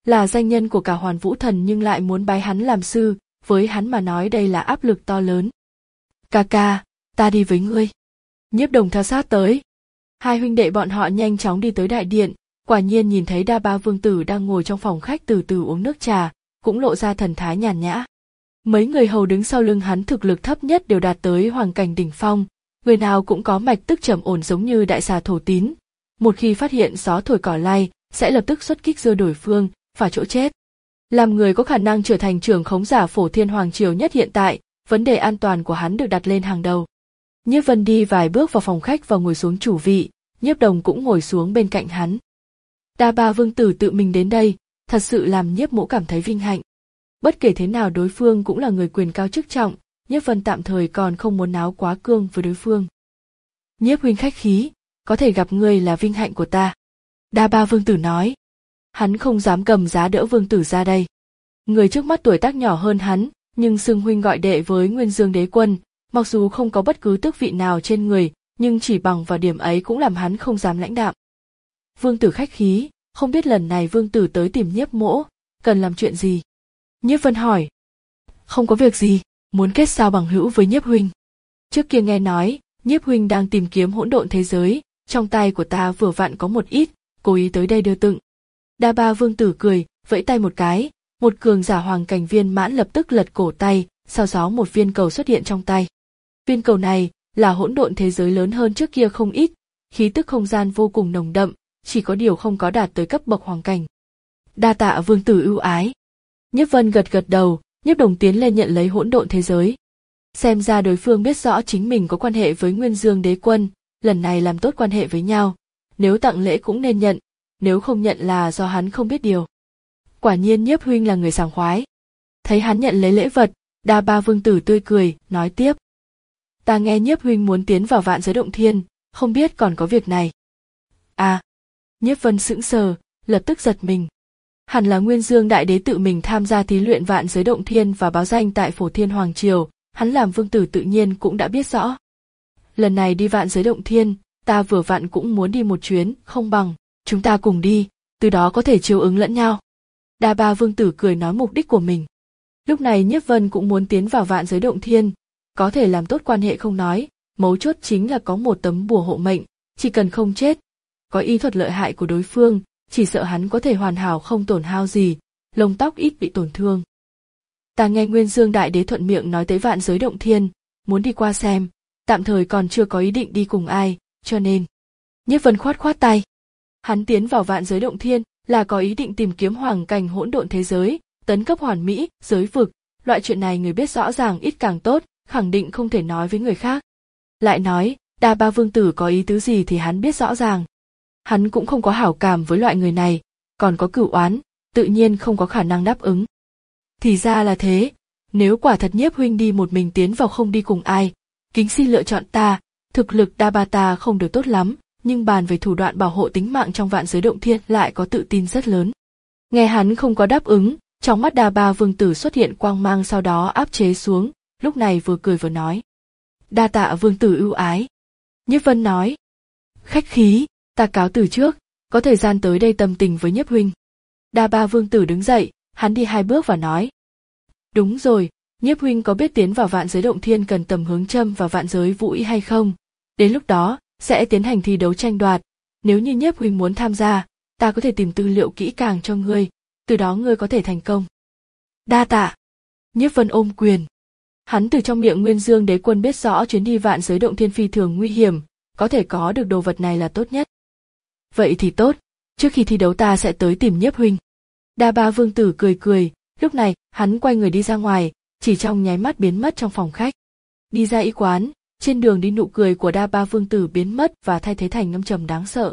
Là danh nhân của cả Hoàn Vũ Thần nhưng lại muốn bái hắn làm sư, với hắn mà nói đây là áp lực to lớn. Ca ca, ta đi với ngươi. Nhiếp Đồng theo sát tới. Hai huynh đệ bọn họ nhanh chóng đi tới đại điện, quả nhiên nhìn thấy Đa Ba Vương tử đang ngồi trong phòng khách từ từ uống nước trà, cũng lộ ra thần thái nhàn nhã. Mấy người hầu đứng sau lưng hắn thực lực thấp nhất đều đạt tới hoàng cảnh đỉnh phong, người nào cũng có mạch tức trầm ổn giống như đại xà Thổ Tín. Một khi phát hiện gió thổi cỏ lay, sẽ lập tức xuất kích dưa đổi phương, vào chỗ chết. Làm người có khả năng trở thành trưởng khống giả Phổ Thiên Hoàng Triều nhất hiện tại, vấn đề an toàn của hắn được đặt lên hàng đầu. Nhiếp Vân đi vài bước vào phòng khách và ngồi xuống chủ vị, Nhiếp Đồng cũng ngồi xuống bên cạnh hắn. Đa Ba Vương tử tự mình đến đây, thật sự làm Nhiếp Mỗ cảm thấy vinh hạnh. Bất kể thế nào đối phương cũng là người quyền cao chức trọng, Nhiếp Vân tạm thời còn không muốn náo quá cương với đối phương. Nhiếp huynh khách khí, có thể gặp ngươi là vinh hạnh của ta. Đa Ba Vương tử nói. Hắn không dám cầm giá đỡ Vương tử ra đây. Người trước mắt tuổi tác nhỏ hơn hắn, nhưng xưng huynh gọi đệ với Nguyên Dương Đế Quân, mặc dù không có bất cứ tước vị nào trên người, nhưng chỉ bằng vào điểm ấy cũng làm hắn không dám lãnh đạm. Vương tử khách khí, không biết lần này Vương tử tới tìm Nhiếp Mỗ, cần làm chuyện gì? Nhiếp Vân hỏi. Không có việc gì, muốn kết giao bằng hữu với Nhiếp huynh. Trước kia nghe nói, Nhiếp huynh đang tìm kiếm hỗn độn thế giới, trong tay của ta vừa vặn có một ít, cố ý tới đây đưa tặng. Đa Ba Vương tử cười, vẫy tay một cái, một cường giả hoàng cảnh viên mãn lập tức lật cổ tay, sau đó một viên cầu xuất hiện trong tay. Viên cầu này là hỗn độn thế giới lớn hơn trước kia không ít, khí tức không gian vô cùng nồng đậm, chỉ có điều không có đạt tới cấp bậc hoàng cảnh. Đa tạ Vương tử ưu ái. Nhiếp Vân gật gật đầu, Nhiếp Đồng tiến lên nhận lấy hỗn độn thế giới. Xem ra đối phương biết rõ chính mình có quan hệ với Nguyên Dương Đế Quân, lần này làm tốt quan hệ với nhau, nếu tặng lễ cũng nên nhận, nếu không nhận là do hắn không biết điều. Quả nhiên Nhiếp huynh là người sảng khoái. Thấy hắn nhận lấy lễ vật, Đa Ba Vương tử tươi cười, nói tiếp. Ta nghe Nhiếp huynh muốn tiến vào Vạn Giới Động Thiên, không biết còn có việc này. À, Nhiếp Vân sững sờ, lập tức giật mình. Hẳn là Nguyên Dương Đại Đế tự mình tham gia thí luyện Vạn Giới Động Thiên và báo danh tại Phổ Thiên Hoàng Triều, hắn làm vương tử tự nhiên cũng đã biết rõ. Lần này đi Vạn Giới Động Thiên, ta vừa vặn cũng muốn đi một chuyến, không bằng chúng ta cùng đi, từ đó có thể chiếu ứng lẫn nhau. Đa Ba Vương tử cười nói mục đích của mình. Lúc này Nhiếp Vân cũng muốn tiến vào Vạn Giới Động Thiên, có thể làm tốt quan hệ không nói, mấu chốt chính là có một tấm bùa hộ mệnh, chỉ cần không chết, có y thuật lợi hại của đối phương, chỉ sợ hắn có thể hoàn hảo không tổn hao gì, lông tóc ít bị tổn thương. Ta nghe Nguyên Dương Đại Đế thuận miệng nói tới Vạn Giới Động Thiên, muốn đi qua xem, tạm thời còn chưa có ý định đi cùng ai, cho nên. Nhiếp Vân khoát khoát tay. Hắn tiến vào Vạn Giới Động Thiên là có ý định tìm kiếm hoàng cảnh hỗn độn thế giới, tấn cấp hoàn mỹ, giới vực, loại chuyện này người biết rõ ràng ít càng tốt, khẳng định không thể nói với người khác. Lại nói, Đa Ba Vương tử có ý tứ gì thì hắn biết rõ ràng. Hắn cũng không có hảo cảm với loại người này, còn có cửu oán, tự nhiên không có khả năng đáp ứng. Thì ra là thế, nếu quả thật Nhiếp huynh đi một mình tiến vào không đi cùng ai, kính xin lựa chọn ta, thực lực Đa Ba ta không được tốt lắm, nhưng bàn về thủ đoạn bảo hộ tính mạng trong Vạn Giới Động Thiên lại có tự tin rất lớn. Nghe hắn không có đáp ứng, trong mắt Đa Ba Vương tử xuất hiện quang mang sau đó áp chế xuống, lúc này vừa cười vừa nói. Đa tạ Vương tử ưu ái. Nhiếp Vân nói. Khách khí, ta cáo từ trước, có thời gian tới đây tâm tình với Nhiếp huynh. Đa Ba Vương tử đứng dậy, hắn đi hai bước và nói. Đúng rồi, Nhiếp huynh có biết tiến vào Vạn Giới Động Thiên cần tầm hướng châm và Vạn Giới Vũ Ý hay không? Đến lúc đó, sẽ tiến hành thi đấu tranh đoạt, nếu như Nhiếp huynh muốn tham gia, ta có thể tìm tư liệu kỹ càng cho ngươi, từ đó ngươi có thể thành công. Đa tạ. Nhiếp Vân ôm quyền. Hắn từ trong miệng Nguyên Dương Đế Quân biết rõ chuyến đi Vạn Giới Động Thiên phi thường nguy hiểm, có thể có được đồ vật này là tốt nhất. Vậy thì tốt, trước khi thi đấu ta sẽ tới tìm Nhiếp huynh. Đa Ba Vương tử cười cười, lúc này hắn quay người đi ra ngoài, chỉ trong nháy mắt biến mất trong phòng khách. Đi ra y quán, trên đường đi nụ cười của Đa Ba Vương tử biến mất và thay thế thành ngâm trầm đáng sợ.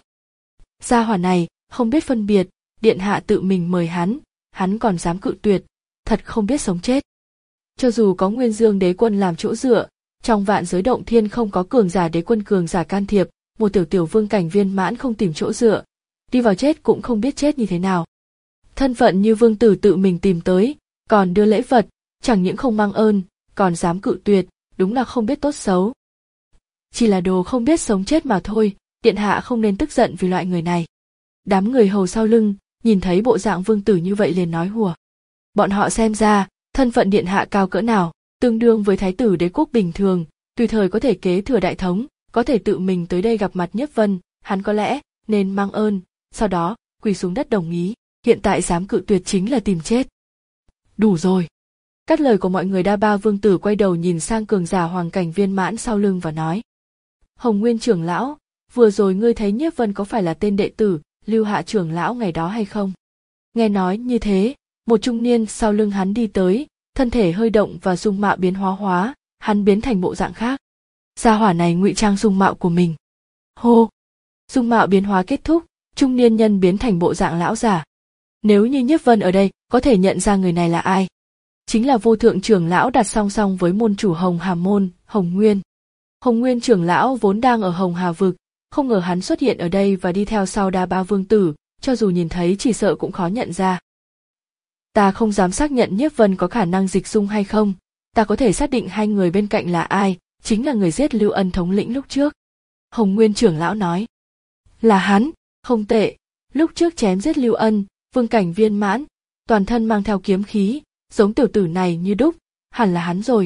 Gia hỏa này, không biết phân biệt, điện hạ tự mình mời hắn, hắn còn dám cự tuyệt, thật không biết sống chết. Cho dù có Nguyên Dương Đế Quân làm chỗ dựa, trong Vạn Giới Động Thiên không có cường giả đế quân cường giả can thiệp, một tiểu tiểu vương cảnh viên mãn không tìm chỗ dựa, đi vào chết cũng không biết chết như thế nào. Thân phận như vương tử tự mình tìm tới, còn đưa lễ vật, chẳng những không mang ơn, còn dám cự tuyệt, đúng là không biết tốt xấu. Chỉ là đồ không biết sống chết mà thôi, điện hạ không nên tức giận vì loại người này. Đám người hầu sau lưng, nhìn thấy bộ dạng vương tử như vậy liền nói hùa. Bọn họ xem ra, thân phận điện hạ cao cỡ nào, tương đương với thái tử đế quốc bình thường, tùy thời có thể kế thừa đại thống, có thể tự mình tới đây gặp mặt Nhiếp Vân, hắn có lẽ nên mang ơn, sau đó quỳ xuống đất đồng ý, hiện tại dám cự tuyệt chính là tìm chết. Đủ rồi. Cắt lời của mọi người. Đa Ba vương tử quay đầu nhìn sang cường giả hoàng cảnh viên mãn sau lưng và nói: Hồng Nguyên trưởng lão, vừa rồi ngươi thấy Nhiếp Vân có phải là tên đệ tử Lưu Hạ trưởng lão ngày đó hay không? Nghe nói như thế, một trung niên sau lưng hắn đi tới, thân thể hơi động và dung mạo biến hóa hóa, hắn biến thành bộ dạng khác. Gia hỏa này ngụy trang dung mạo của mình. Hô! Dung mạo biến hóa kết thúc, trung niên nhân biến thành bộ dạng lão giả. Nếu như Nhiếp Vân ở đây, có thể nhận ra người này là ai? Chính là vô thượng trưởng lão đặt song song với môn chủ Hồng Hà môn, Hồng Nguyên. Hồng Nguyên trưởng lão vốn đang ở Hồng Hà vực, không ngờ hắn xuất hiện ở đây và đi theo sau Đa Ba vương tử, cho dù nhìn thấy chỉ sợ cũng khó nhận ra. Ta không dám xác nhận Nhiếp Vân có khả năng dịch dung hay không, ta có thể xác định hai người bên cạnh là ai, chính là người giết Lưu Ân thống lĩnh lúc trước. Hồng Nguyên trưởng lão nói. Là hắn, không tệ, lúc trước chém giết Lưu Ân, vương cảnh viên mãn, toàn thân mang theo kiếm khí, giống tiểu tử này như đúc, hẳn là hắn rồi.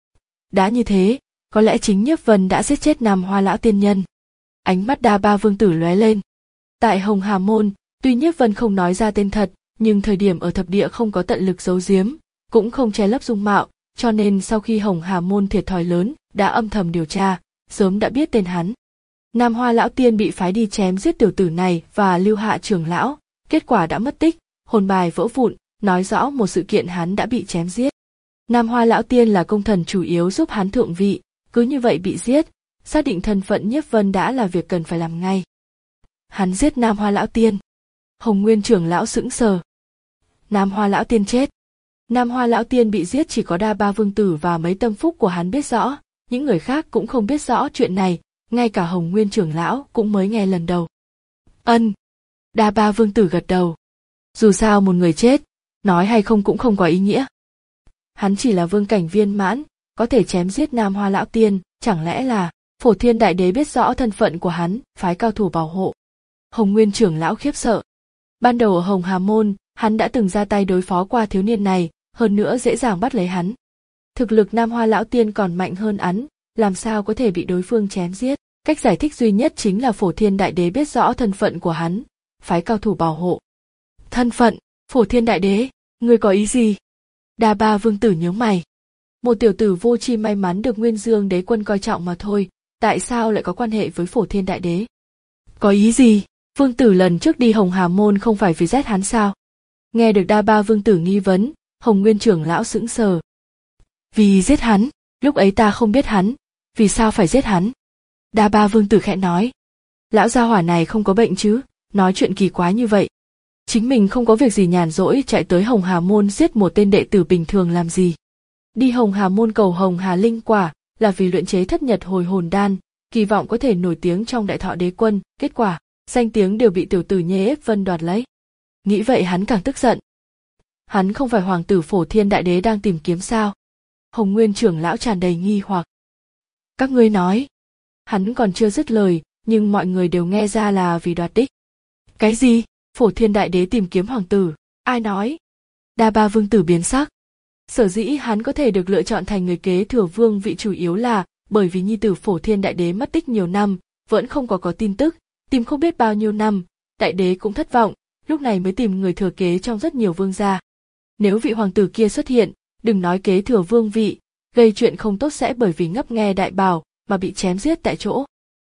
Đã như thế, có lẽ chính Nhiếp Vân đã giết chết Nam Hoa lão tiên nhân. Ánh mắt Đa Ba vương tử lóe lên. Tại Hồng Hà môn, tuy Nhiếp Vân không nói ra tên thật, nhưng thời điểm ở thập địa không có tận lực giấu giếm, cũng không che lấp dung mạo, cho nên sau khi Hồng Hà môn thiệt thòi lớn, đã âm thầm điều tra, sớm đã biết tên hắn. Nam Hoa lão tiên bị phái đi chém giết tiểu tử này và Lưu Hạ trưởng lão, kết quả đã mất tích, hồn bài vỡ vụn, nói rõ một sự kiện hắn đã bị chém giết. Nam Hoa lão tiên là công thần chủ yếu giúp hắn thượng vị, cứ như vậy bị giết, xác định thân phận Nhiếp Vân đã là việc cần phải làm ngay. Hắn giết Nam Hoa lão tiên. Hồng Nguyên trưởng lão sững sờ. Nam Hoa lão tiên chết. Nam Hoa lão tiên bị giết chỉ có Đa Ba vương tử và mấy tâm phúc của hắn biết rõ, những người khác cũng không biết rõ chuyện này, ngay cả Hồng Nguyên trưởng lão cũng mới nghe lần đầu. Ân. Đa Ba vương tử gật đầu. Dù sao một người chết, nói hay không cũng không có ý nghĩa. Hắn chỉ là vương cảnh viên mãn, có thể chém giết Nam Hoa lão tiên, chẳng lẽ là Phổ Thiên đại đế biết rõ thân phận của hắn, phái cao thủ bảo hộ. Hồng Nguyên trưởng lão khiếp sợ. Ban đầu ở Hồng Hà môn, hắn đã từng ra tay đối phó qua thiếu niên này, hơn nữa dễ dàng bắt lấy hắn. Thực lực Nam Hoa lão tiên còn mạnh hơn hắn, làm sao có thể bị đối phương chém giết? Cách giải thích duy nhất chính là Phổ Thiên đại đế biết rõ thân phận của hắn, phái cao thủ bảo hộ. Thân phận, Phổ Thiên đại đế, ngươi có ý gì? Đa Ba vương tử nhướng mày. Một tiểu tử vô tri may mắn được Nguyên Dương đế quân coi trọng mà thôi, tại sao lại có quan hệ với Phổ Thiên đại đế? Có ý gì? Vương tử lần trước đi Hồng Hà môn không phải vì giết hắn sao? Nghe được Đa Ba vương tử nghi vấn, Hồng Nguyên trưởng lão sững sờ. Vì giết hắn, lúc ấy ta không biết hắn, vì sao phải giết hắn? Đa Ba vương tử khẽ nói. Lão gia hỏa này không có bệnh chứ, nói chuyện kỳ quái như vậy. Chính mình không có việc gì nhàn rỗi chạy tới Hồng Hà môn giết một tên đệ tử bình thường làm gì? Đi Hồng Hà môn cầu Hồng Hà linh quả là vì luyện chế thất nhật hồi hồn đan, kỳ vọng có thể nổi tiếng trong đại thọ đế quân, kết quả, danh tiếng đều bị tiểu tử Nhiếp Vân đoạt lấy. Nghĩ vậy hắn càng tức giận. Hắn không phải hoàng tử Phổ Thiên đại đế đang tìm kiếm sao? Hồng Nguyên trưởng lão tràn đầy nghi hoặc. Các ngươi nói. Hắn còn chưa dứt lời, nhưng mọi người đều nghe ra là vì đoạt đích. Cái gì? Phổ Thiên đại đế tìm kiếm hoàng tử, ai nói? Đa Ba vương tử biến sắc. Sở dĩ hắn có thể được lựa chọn thành người kế thừa vương vị chủ yếu là bởi vì nhi tử Phổ Thiên đại đế mất tích nhiều năm, vẫn không có có tin tức, tìm không biết bao nhiêu năm, đại đế cũng thất vọng, lúc này mới tìm người thừa kế trong rất nhiều vương gia. Nếu vị hoàng tử kia xuất hiện, đừng nói kế thừa vương vị, gây chuyện không tốt sẽ bởi vì ngấp nghe đại bảo mà bị chém giết tại chỗ.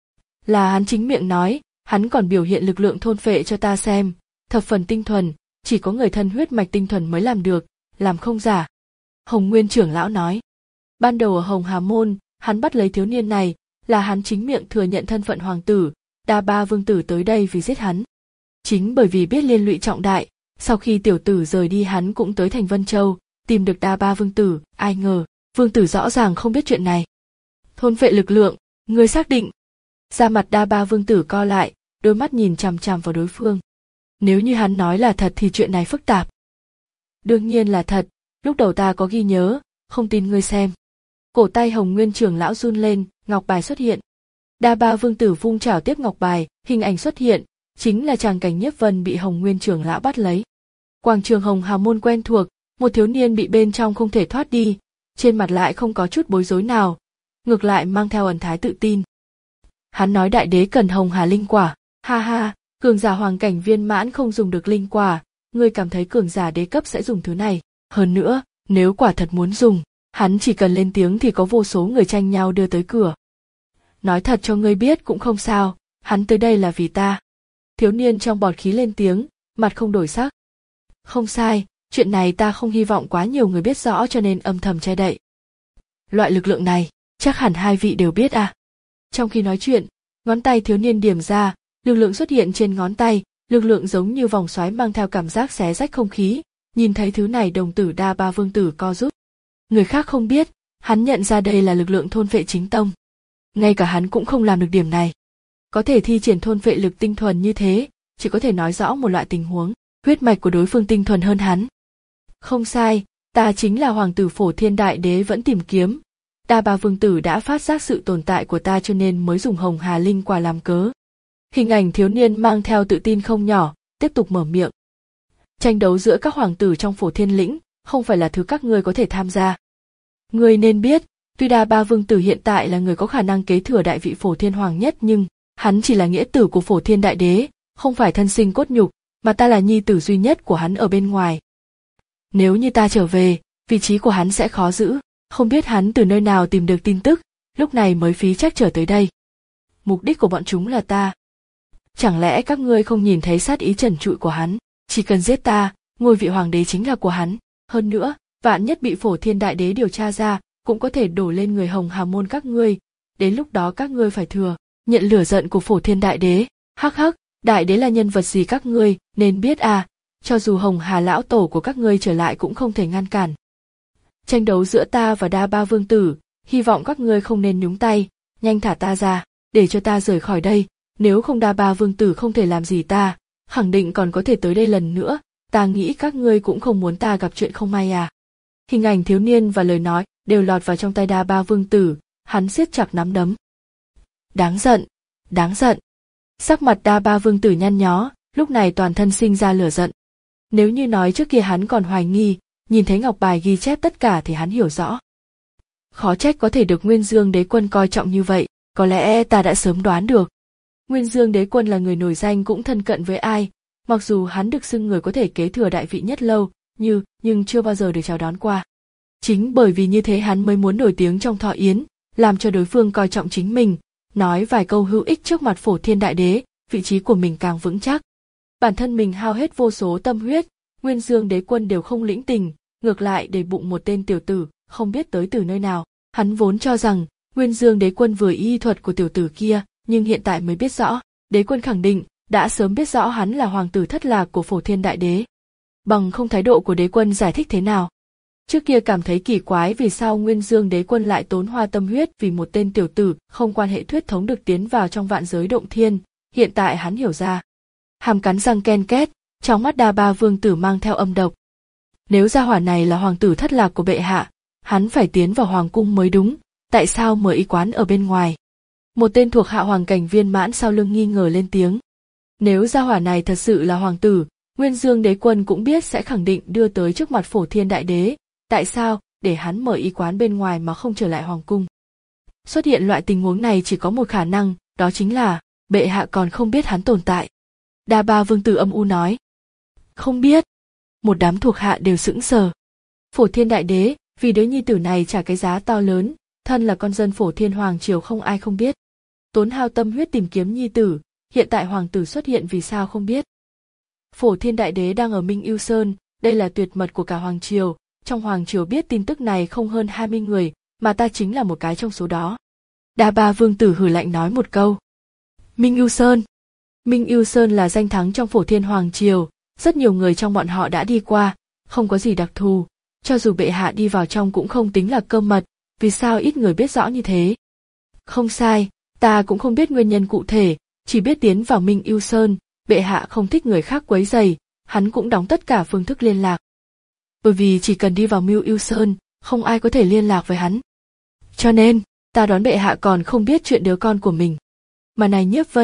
Là hắn chính miệng nói, hắn còn biểu hiện lực lượng thôn phệ cho ta xem, thập phần tinh thuần, chỉ có người thân huyết mạch tinh thuần mới làm được, làm không giả. Hồng Nguyên trưởng lão nói. Ban đầu ở Hồng Hà môn, hắn bắt lấy thiếu niên này, là hắn chính miệng thừa nhận thân phận hoàng tử, Đa Ba vương tử tới đây vì giết hắn. Chính bởi vì biết liên lụy trọng đại, sau khi tiểu tử rời đi hắn cũng tới thành Vân Châu, tìm được Đa Ba vương tử, ai ngờ, vương tử rõ ràng không biết chuyện này. Thôn phệ lực lượng, ngươi xác định. Da mặt Đa Ba vương tử co lại, đôi mắt nhìn chằm chằm vào đối phương. Nếu như hắn nói là thật thì chuyện này phức tạp. Đương nhiên là thật, lúc đầu ta có ghi nhớ, không tin ngươi xem. Cổ tay Hồng Nguyên trưởng lão run lên, ngọc bài xuất hiện. Đa Ba vương tử vung chảo tiếp ngọc bài, hình ảnh xuất hiện, chính là tràng cảnh Nhiếp Vân bị Hồng Nguyên trưởng lão bắt lấy. Quảng trường Hồng Hà môn quen thuộc, một thiếu niên bị bên trong không thể thoát đi, trên mặt lại không có chút bối rối nào, ngược lại mang theo ẩn thái tự tin. Hắn nói đại đế cần Hồng Hà linh quả, ha ha, cường giả hoàng cảnh viên mãn không dùng được linh quả, ngươi cảm thấy cường giả đế cấp sẽ dùng thứ này, hơn nữa, nếu quả thật muốn dùng, hắn chỉ cần lên tiếng thì có vô số người tranh nhau đưa tới cửa. Nói thật cho ngươi biết cũng không sao, hắn tới đây là vì ta. Thiếu niên trong bọt khí lên tiếng, mặt không đổi sắc. Không sai, chuyện này ta không hy vọng quá nhiều người biết rõ cho nên âm thầm che đậy. Loại lực lượng này, chắc hẳn hai vị đều biết à. Trong khi nói chuyện, ngón tay thiếu niên điểm ra, lực lượng xuất hiện trên ngón tay, lực lượng giống như vòng xoáy mang theo cảm giác xé rách không khí, nhìn thấy thứ này đồng tử Đa Ba Vương tử co rút. Người khác không biết, hắn nhận ra đây là lực lượng thôn phệ chính tông. Ngay cả hắn cũng không làm được điểm này. Có thể thi triển thôn phệ lực tinh thuần như thế, chỉ có thể nói rõ một loại tình huống, huyết mạch của đối phương tinh thuần hơn hắn. Không sai, ta chính là hoàng tử Phổ Thiên Đại Đế vẫn tìm kiếm. Đa Ba Vương tử đã phát giác sự tồn tại của ta cho nên mới dùng Hồng Hà linh quả làm cớ. Hình ảnh thiếu niên mang theo tự tin không nhỏ, tiếp tục mở miệng. Tranh đấu giữa các hoàng tử trong Phổ Thiên lĩnh, không phải là thứ các ngươi có thể tham gia. Ngươi nên biết, tuy Đa Ba Vương tử hiện tại là người có khả năng kế thừa đại vị Phổ Thiên Hoàng nhất nhưng, hắn chỉ là nghĩa tử của Phổ Thiên Đại Đế, không phải thân sinh cốt nhục, mà ta là nhi tử duy nhất của hắn ở bên ngoài. Nếu như ta trở về, vị trí của hắn sẽ khó giữ, không biết hắn từ nơi nào tìm được tin tức, lúc này mới phí trách trở tới đây. Mục đích của bọn chúng là ta. Chẳng lẽ các ngươi không nhìn thấy sát ý trần trụi của hắn, chỉ cần giết ta, ngôi vị hoàng đế chính là của hắn, hơn nữa, vạn nhất bị Phổ Thiên Đại Đế điều tra ra, cũng có thể đổ lên người Hồng Hà môn các ngươi, đến lúc đó các ngươi phải thừa nhận lửa giận của Phổ Thiên Đại Đế. Hắc hắc, Đại Đế là nhân vật gì các ngươi nên biết à, cho dù Hồng Hà lão tổ của các ngươi trở lại cũng không thể ngăn cản. Tranh đấu giữa ta và Đa Ba Vương tử, hy vọng các ngươi không nên nhúng tay, nhanh thả ta ra, để cho ta rời khỏi đây, nếu không Đa Ba Vương tử không thể làm gì ta, khẳng định còn có thể tới đây lần nữa, ta nghĩ các ngươi cũng không muốn ta gặp chuyện không may à. Hình ảnh thiếu niên và lời nói đều lọt vào trong tay Đa Ba Vương tử, hắn siết chặt nắm đấm. Đáng giận, đáng giận. Sắc mặt Đa Ba Vương tử nhăn nhó, lúc này toàn thân sinh ra lửa giận. Nếu như nói trước kia hắn còn hoài nghi, nhìn thấy ngọc bài ghi chép tất cả thì hắn hiểu rõ. Khó trách có thể được Nguyên Dương Đế Quân coi trọng như vậy, có lẽ ta đã sớm đoán được. Nguyên Dương Đế Quân là người nổi danh cũng thân cận với ai, mặc dù hắn được xưng người có thể kế thừa đại vị nhất lâu, như nhưng chưa bao giờ được chào đón qua. Chính bởi vì như thế hắn mới muốn nổi tiếng trong thọ yến, làm cho đối phương coi trọng chính mình, nói vài câu hữu ích trước mặt Phổ Thiên Đại Đế, vị trí của mình càng vững chắc. Bản thân mình hao hết vô số tâm huyết, Nguyên Dương Đế Quân đều không lĩnh tình, ngược lại để bụng một tên tiểu tử, không biết tới từ nơi nào. Hắn vốn cho rằng Nguyên Dương Đế Quân vừa y thuật của tiểu tử kia, nhưng hiện tại mới biết rõ, Đế Quân khẳng định đã sớm biết rõ hắn là hoàng tử thất lạc của Phổ Thiên Đại Đế. Bằng không thái độ của Đế Quân giải thích thế nào? Trước kia cảm thấy kỳ quái vì sao Nguyên Dương Đế Quân lại tốn hoa tâm huyết vì một tên tiểu tử không quan hệ huyết thống được tiến vào trong vạn giới động thiên, hiện tại hắn hiểu ra. Hàm cắn răng ken két, trong mắt Đa Ba Vương tử mang theo âm độc. Nếu gia hỏa này là hoàng tử thất lạc của bệ hạ, hắn phải tiến vào hoàng cung mới đúng, tại sao mở y quán ở bên ngoài? Một tên thuộc hạ hoàng cảnh viên mãn sau lưng nghi ngờ lên tiếng. Nếu gia hỏa này thật sự là hoàng tử, Nguyên Dương Đế Quân cũng biết sẽ khẳng định đưa tới trước mặt Phổ Thiên Đại Đế, tại sao để hắn mở y quán bên ngoài mà không trở lại hoàng cung? Xuất hiện loại tình huống này chỉ có một khả năng, đó chính là bệ hạ còn không biết hắn tồn tại. Đa Ba Vương tử âm u nói. Không biết. Một đám thuộc hạ đều sững sờ. Phổ Thiên Đại Đế vì đứa nhi tử này trả cái giá to lớn, thân là con dân Phổ Thiên Hoàng triều không ai không biết. Tốn hao tâm huyết tìm kiếm nhi tử, hiện tại hoàng tử xuất hiện vì sao không biết. Phổ Thiên Đại Đế đang ở Minh Yêu Sơn, đây là tuyệt mật của cả hoàng triều, trong hoàng triều biết tin tức này không hơn hai mươi người, mà ta chính là một cái trong số đó. Đa Ba Vương tử hừ lạnh nói một câu. Minh Yêu Sơn. Minh Yêu Sơn là danh thắng trong Phổ Thiên Hoàng triều, rất nhiều người trong bọn họ đã đi qua, không có gì đặc thù, cho dù bệ hạ đi vào trong cũng không tính là cơ mật, vì sao ít người biết rõ như thế? Không sai, ta cũng không biết nguyên nhân cụ thể, chỉ biết tiến vào Minh Yêu Sơn, bệ hạ không thích người khác quấy rầy, hắn cũng đóng tất cả phương thức liên lạc. Bởi vì chỉ cần đi vào Minh Yêu Sơn, không ai có thể liên lạc với hắn. Cho nên, ta đoán bệ hạ còn không biết chuyện đứa con của mình. Mà này Nhiếp Vân,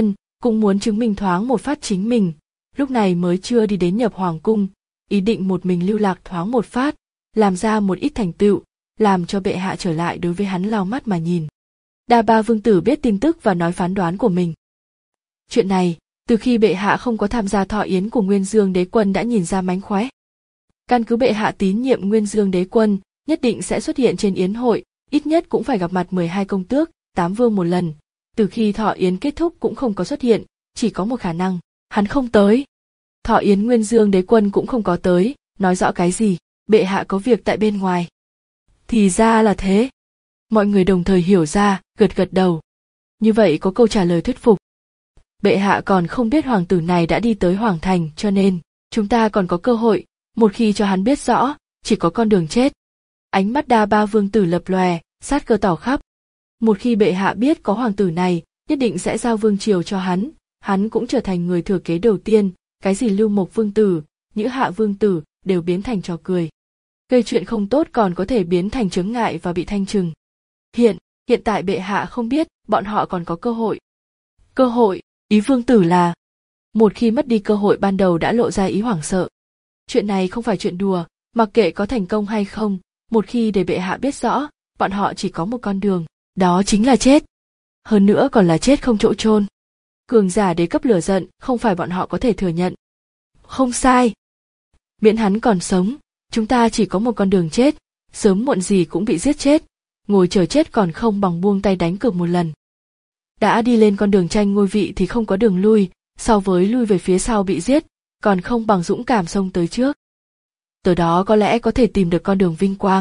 cũng muốn chứng minh thoáng một phát chính mình, lúc này mới chưa đi đến nhập hoàng cung, ý định một mình lưu lạc thoáng một phát, làm ra một ít thành tựu, làm cho bệ hạ trở lại đối với hắn lau mắt mà nhìn. Đa Ba vương tử biết tin tức và nói phán đoán của mình. Chuyện này, từ khi bệ hạ không có tham gia thọ yến của Nguyên Dương đế quân đã nhìn ra mánh khóe. Căn cứ bệ hạ tín nhiệm Nguyên Dương đế quân, nhất định sẽ xuất hiện trên yến hội, ít nhất cũng phải gặp mặt mười hai công tước, tám vương một lần. Từ khi thọ yến kết thúc cũng không có xuất hiện, chỉ có một khả năng, hắn không tới. Thọ yến Nguyên Dương đế quân cũng không có tới, nói rõ cái gì, bệ hạ có việc tại bên ngoài. Thì ra là thế. Mọi người đồng thời hiểu ra, gật gật đầu. Như vậy có câu trả lời thuyết phục. Bệ hạ còn không biết hoàng tử này đã đi tới hoàng thành, cho nên chúng ta còn có cơ hội, một khi cho hắn biết rõ, chỉ có con đường chết. Ánh mắt Đa Ba vương tử lập lòe, sát cơ tỏ khắp. Một khi bệ hạ biết có hoàng tử này, nhất định sẽ giao vương triều cho hắn, hắn cũng trở thành người thừa kế đầu tiên, cái gì Lưu Mộc vương tử, Nhữ Hạ vương tử đều biến thành trò cười. Gây chuyện không tốt còn có thể biến thành chướng ngại và bị thanh trừng. Hiện, hiện tại bệ hạ không biết, bọn họ còn có cơ hội. Cơ hội, ý vương tử là, một khi mất đi cơ hội ban đầu đã lộ ra ý hoảng sợ. Chuyện này không phải chuyện đùa, mặc kệ có thành công hay không, một khi để bệ hạ biết rõ, bọn họ chỉ có một con đường, đó chính là chết. Hơn nữa còn là chết không chỗ chôn. Cường giả đế cấp lửa giận, không phải bọn họ có thể thừa nhận. Không sai. Miễn hắn còn sống, chúng ta chỉ có một con đường chết, sớm muộn gì cũng bị giết chết, ngồi chờ chết còn không bằng buông tay đánh cược một lần. Đã đi lên con đường tranh ngôi vị thì không có đường lui, so với lui về phía sau bị giết, còn không bằng dũng cảm xông tới trước. Từ đó có lẽ có thể tìm được con đường vinh quang.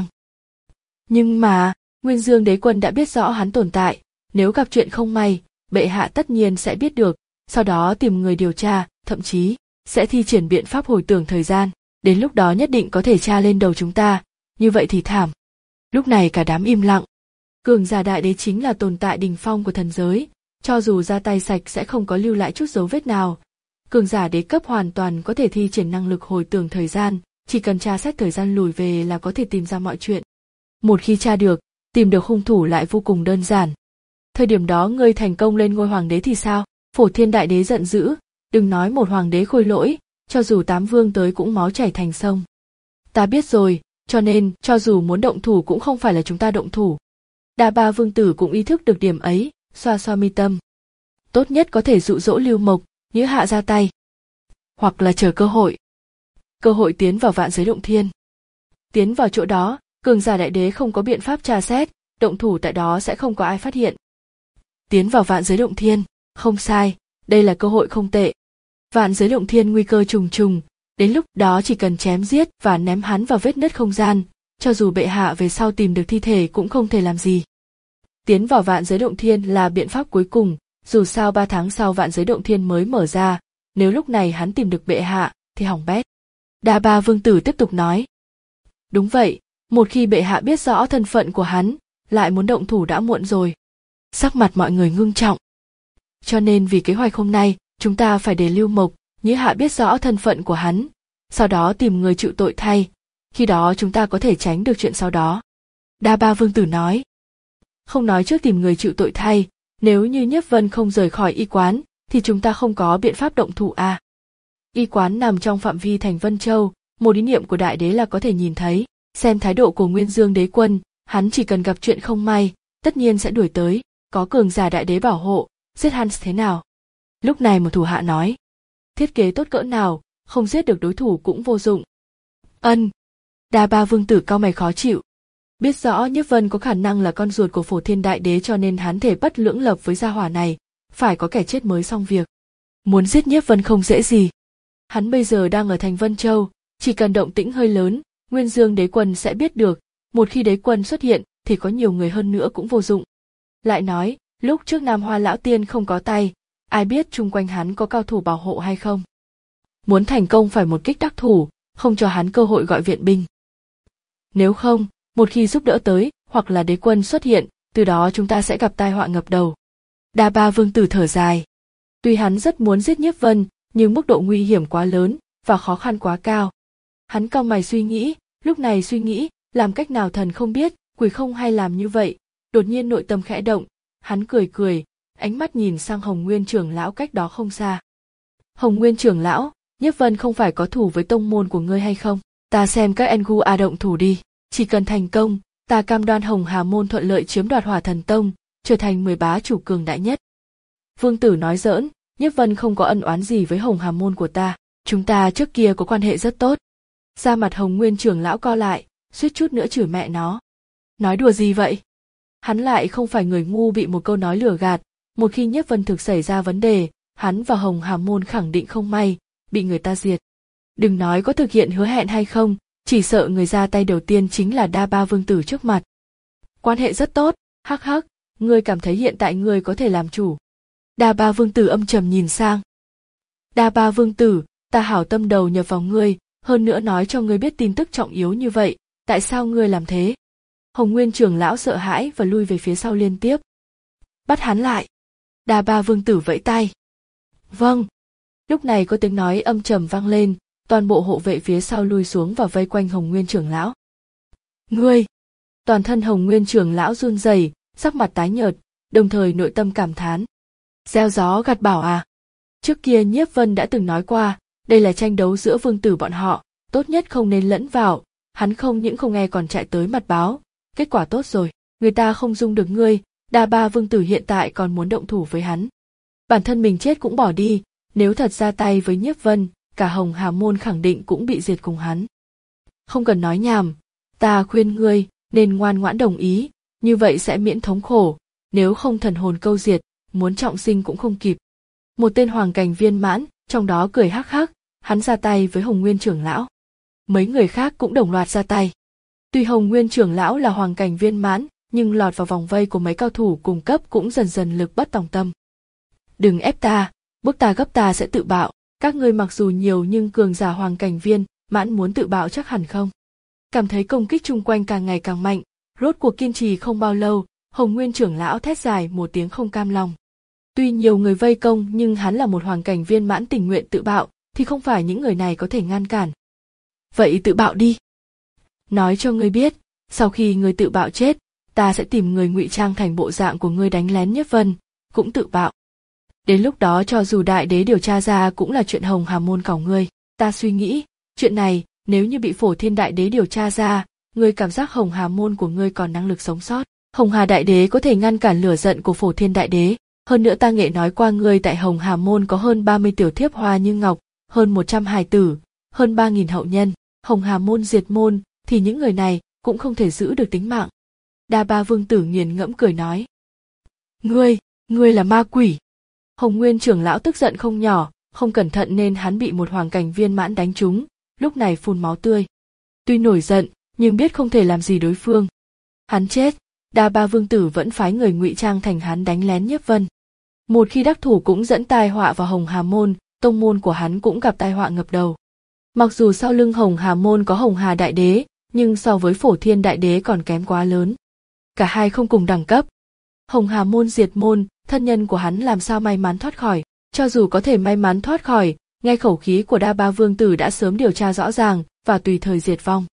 Nhưng mà, Nguyên Dương đế quân đã biết rõ hắn tồn tại, nếu gặp chuyện không may, bệ hạ tất nhiên sẽ biết được, sau đó tìm người điều tra, thậm chí sẽ thi triển biện pháp hồi tưởng thời gian, đến lúc đó nhất định có thể tra lên đầu chúng ta, như vậy thì thảm. Lúc này cả đám im lặng. Cường giả đại đế chính là tồn tại đỉnh phong của thần giới, cho dù ra tay sạch sẽ không có lưu lại chút dấu vết nào. Cường giả đế cấp hoàn toàn có thể thi triển năng lực hồi tưởng thời gian, chỉ cần tra xét thời gian lùi về là có thể tìm ra mọi chuyện. Một khi tra được, tìm được hung thủ lại vô cùng đơn giản. Thời điểm đó ngươi thành công lên ngôi hoàng đế thì sao? Phổ Thiên đại đế giận dữ, đừng nói một hoàng đế khôi lỗi, cho dù tám vương tới cũng máu chảy thành sông. Ta biết rồi, cho nên cho dù muốn động thủ cũng không phải là chúng ta động thủ. Đa Ba vương tử cũng ý thức được điểm ấy, xoa xoa mi tâm. Tốt nhất có thể dụ dỗ Lưu Mộc, Nhữ Hạ ra tay. Hoặc là chờ cơ hội. Cơ hội tiến vào vạn giới động thiên. Tiến vào chỗ đó, cường giả đại đế không có biện pháp tra xét, động thủ tại đó sẽ không có ai phát hiện. Tiến vào vạn giới động thiên, không sai, đây là cơ hội không tệ. Vạn giới động thiên nguy cơ trùng trùng, đến lúc đó chỉ cần chém giết và ném hắn vào vết nứt không gian, cho dù bệ hạ về sau tìm được thi thể cũng không thể làm gì. Tiến vào vạn giới động thiên là biện pháp cuối cùng, dù sao ba tháng sau vạn giới động thiên mới mở ra, nếu lúc này hắn tìm được bệ hạ, thì hỏng bét. Đa Ba vương tử tiếp tục nói. Đúng vậy, một khi bệ hạ biết rõ thân phận của hắn, lại muốn động thủ đã muộn rồi. Sắc mặt mọi người ngưng trọng. Cho nên vì kế hoạch hôm nay, chúng ta phải để Lưu Mộc, Nhữ Hạ biết rõ thân phận của hắn, sau đó tìm người chịu tội thay, khi đó chúng ta có thể tránh được chuyện sau đó. Đa Ba vương tử nói. Không nói trước tìm người chịu tội thay, nếu như Nhiếp Vân không rời khỏi y quán, thì chúng ta không có biện pháp động thủ à. Y quán nằm trong phạm vi thành Vân Châu, một ý niệm của đại đế là có thể nhìn thấy, xem thái độ của Nguyên Dương đế quân, hắn chỉ cần gặp chuyện không may, tất nhiên sẽ đuổi tới, có cường giả đại đế bảo hộ, giết hắn thế nào. Lúc này một thủ hạ nói, thiết kế tốt cỡ nào, không giết được đối thủ cũng vô dụng. Ân. Đa Ba vương tử cau mày khó chịu. Biết rõ Nhiếp Vân có khả năng là con ruột của Phổ Thiên đại đế cho nên hắn thể bất lưỡng lập với gia hỏa này, phải có kẻ chết mới xong việc. Muốn giết Nhiếp Vân không dễ gì. Hắn bây giờ đang ở thành Vân Châu, chỉ cần động tĩnh hơi lớn, Nguyên Dương đế quân sẽ biết được, một khi đế quân xuất hiện thì có nhiều người hơn nữa cũng vô dụng. Lại nói, lúc trước Nam Hoa lão tiên không có tay, ai biết chung quanh hắn có cao thủ bảo hộ hay không. Muốn thành công phải một kích đắc thủ, không cho hắn cơ hội gọi viện binh. Nếu không, một khi giúp đỡ tới, hoặc là đế quân xuất hiện, từ đó chúng ta sẽ gặp tai họa ngập đầu. Đa Ba vương tử thở dài. Tuy hắn rất muốn giết Nhiếp Vân, nhưng mức độ nguy hiểm quá lớn và khó khăn quá cao. Hắn cau mày suy nghĩ, lúc này suy nghĩ, làm cách nào thần không biết, quỷ không hay làm như vậy, đột nhiên nội tâm khẽ động, hắn cười cười, ánh mắt nhìn sang Hồng Nguyên trưởng lão cách đó không xa. Hồng Nguyên trưởng lão, Nhiếp Vân không phải có thù với tông môn của ngươi hay không? Ta xem các Engu A động thủ đi, chỉ cần thành công, ta cam đoan Hồng Hà môn thuận lợi chiếm đoạt Hỏa Thần Tông, trở thành mười bá chủ cường đại nhất. Vương Tử nói giỡn, Nhiếp Vân không có ân oán gì với Hồng Hà môn của ta, chúng ta trước kia có quan hệ rất tốt. Da mặt Hồng Nguyên trưởng lão co lại, suýt chút nữa chửi mẹ nó. Nói đùa gì vậy? Hắn lại không phải người ngu bị một câu nói lừa gạt, một khi Nhiếp Vân thực xảy ra vấn đề, hắn và Hồng Hà môn khẳng định không may, bị người ta diệt. Đừng nói có thực hiện hứa hẹn hay không, chỉ sợ người ra tay đầu tiên chính là Đa Ba Vương Tử trước mặt. Quan hệ rất tốt, hắc hắc, ngươi cảm thấy hiện tại ngươi có thể làm chủ. Đa Ba Vương Tử âm trầm nhìn sang. Đa Ba Vương Tử, ta hảo tâm đầu nhập vào ngươi, hơn nữa nói cho ngươi biết tin tức trọng yếu như vậy, tại sao ngươi làm thế? Hồng Nguyên trưởng lão sợ hãi và lui về phía sau liên tiếp. Bắt hắn lại. Đa Ba Vương Tử vẫy tay. Vâng. Lúc này có tiếng nói âm trầm vang lên, toàn bộ hộ vệ phía sau lui xuống và vây quanh Hồng Nguyên trưởng lão. Ngươi! Toàn thân Hồng Nguyên trưởng lão run rẩy, sắc mặt tái nhợt, đồng thời nội tâm cảm thán. Gieo gió gặt bão à? Trước kia Nhiếp Vân đã từng nói qua, đây là tranh đấu giữa vương tử bọn họ, tốt nhất không nên lẫn vào, hắn không những không nghe còn chạy tới mặt báo, kết quả tốt rồi, người ta không dung được ngươi, Đa Ba Vương Tử hiện tại còn muốn động thủ với hắn. Bản thân mình chết cũng bỏ đi, nếu thật ra tay với Nhiếp Vân, cả Hồng Hà môn khẳng định cũng bị diệt cùng hắn. Không cần nói nhảm, ta khuyên ngươi nên ngoan ngoãn đồng ý, như vậy sẽ miễn thống khổ, nếu không thần hồn câu diệt, muốn trọng sinh cũng không kịp. Một tên hoàng cảnh viên mãn, trong đó cười hắc hắc, hắn ra tay với Hồng Nguyên trưởng lão. Mấy người khác cũng đồng loạt ra tay. Tuy Hồng Nguyên trưởng lão là hoàng cảnh viên mãn, nhưng lọt vào vòng vây của mấy cao thủ cùng cấp cũng dần dần lực bất tòng tâm. Đừng ép ta, bước ta gấp ta sẽ tự bạo, các ngươi mặc dù nhiều nhưng cường giả hoàng cảnh viên mãn muốn tự bạo chắc hẳn không. Cảm thấy công kích chung quanh càng ngày càng mạnh, rốt cuộc kiên trì không bao lâu, Hồng Nguyên trưởng lão thét dài một tiếng không cam lòng. Tuy nhiều người vây công nhưng hắn là một hoàng cảnh viên mãn tình nguyện tự bạo, thì không phải những người này có thể ngăn cản. Vậy tự bạo đi. Nói cho ngươi biết, sau khi ngươi tự bạo chết, ta sẽ tìm người ngụy trang thành bộ dạng của ngươi đánh lén Nhiếp Vân, cũng tự bạo. Đến lúc đó cho dù đại đế điều tra ra cũng là chuyện Hồng Hà môn cỏng ngươi. Ta suy nghĩ, chuyện này nếu như bị Phổ Thiên đại đế điều tra ra, ngươi cảm giác Hồng Hà môn của ngươi còn năng lực sống sót. Hồng Hà đại đế có thể ngăn cản lửa giận của Phổ Thiên đại đế. Hơn nữa ta nghệ nói qua ngươi tại Hồng Hà môn có hơn ba mươi tiểu thiếp hoa như ngọc, hơn một trăm hài tử, hơn ba nghìn hậu nhân. Hồng Hà môn diệt môn, thì những người này cũng không thể giữ được tính mạng. Đa Ba Vương Tử nghiền ngẫm cười nói. Ngươi, ngươi là ma quỷ. Hồng Nguyên trưởng lão tức giận không nhỏ, không cẩn thận nên hắn bị một hoàng cảnh viên mãn đánh trúng, lúc này phun máu tươi. Tuy nổi giận, nhưng biết không thể làm gì đối phương. Hắn chết, Đa Ba Vương Tử vẫn phái người ngụy trang thành hắn đánh lén Nhiếp Vân. Một khi đắc thủ cũng dẫn tai họa vào Hồng Hà môn, tông môn của hắn cũng gặp tai họa ngập đầu. Mặc dù sau lưng Hồng Hà môn có Hồng Hà đại đế, nhưng so với Phổ Thiên đại đế còn kém quá lớn. Cả hai không cùng đẳng cấp. Hồng Hà môn diệt môn, thân nhân của hắn làm sao may mắn thoát khỏi, cho dù có thể may mắn thoát khỏi, nghe khẩu khí của Đa Ba Vương Tử đã sớm điều tra rõ ràng và tùy thời diệt vong.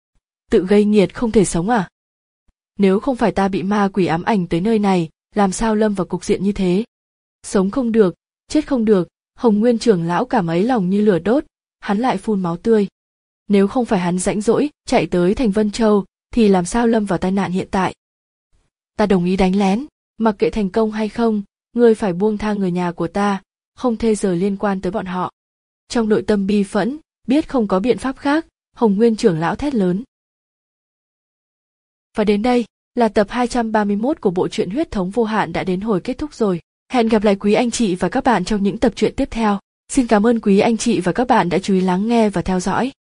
Tự gây nghiệt không thể sống à? Nếu không phải ta bị ma quỷ ám ảnh tới nơi này, làm sao lâm vào cục diện như thế? Sống không được, chết không được, Hồng Nguyên trưởng lão cảm ấy lòng như lửa đốt, hắn lại phun máu tươi. Nếu không phải hắn rãnh rỗi, chạy tới thành Vân Châu, thì làm sao lâm vào tai nạn hiện tại? Ta đồng ý đánh lén, mặc kệ thành công hay không, ngươi phải buông tha người nhà của ta, không thê giờ liên quan tới bọn họ. Trong nội tâm bi phẫn, biết không có biện pháp khác, Hồng Nguyên trưởng lão thét lớn. Và đến đây, là tập hai trăm ba mươi mốt của bộ truyện Huyết thống vô hạn đã đến hồi kết thúc rồi. Hẹn gặp lại quý anh chị và các bạn trong những tập truyện tiếp theo. Xin cảm ơn quý anh chị và các bạn đã chú ý lắng nghe và theo dõi.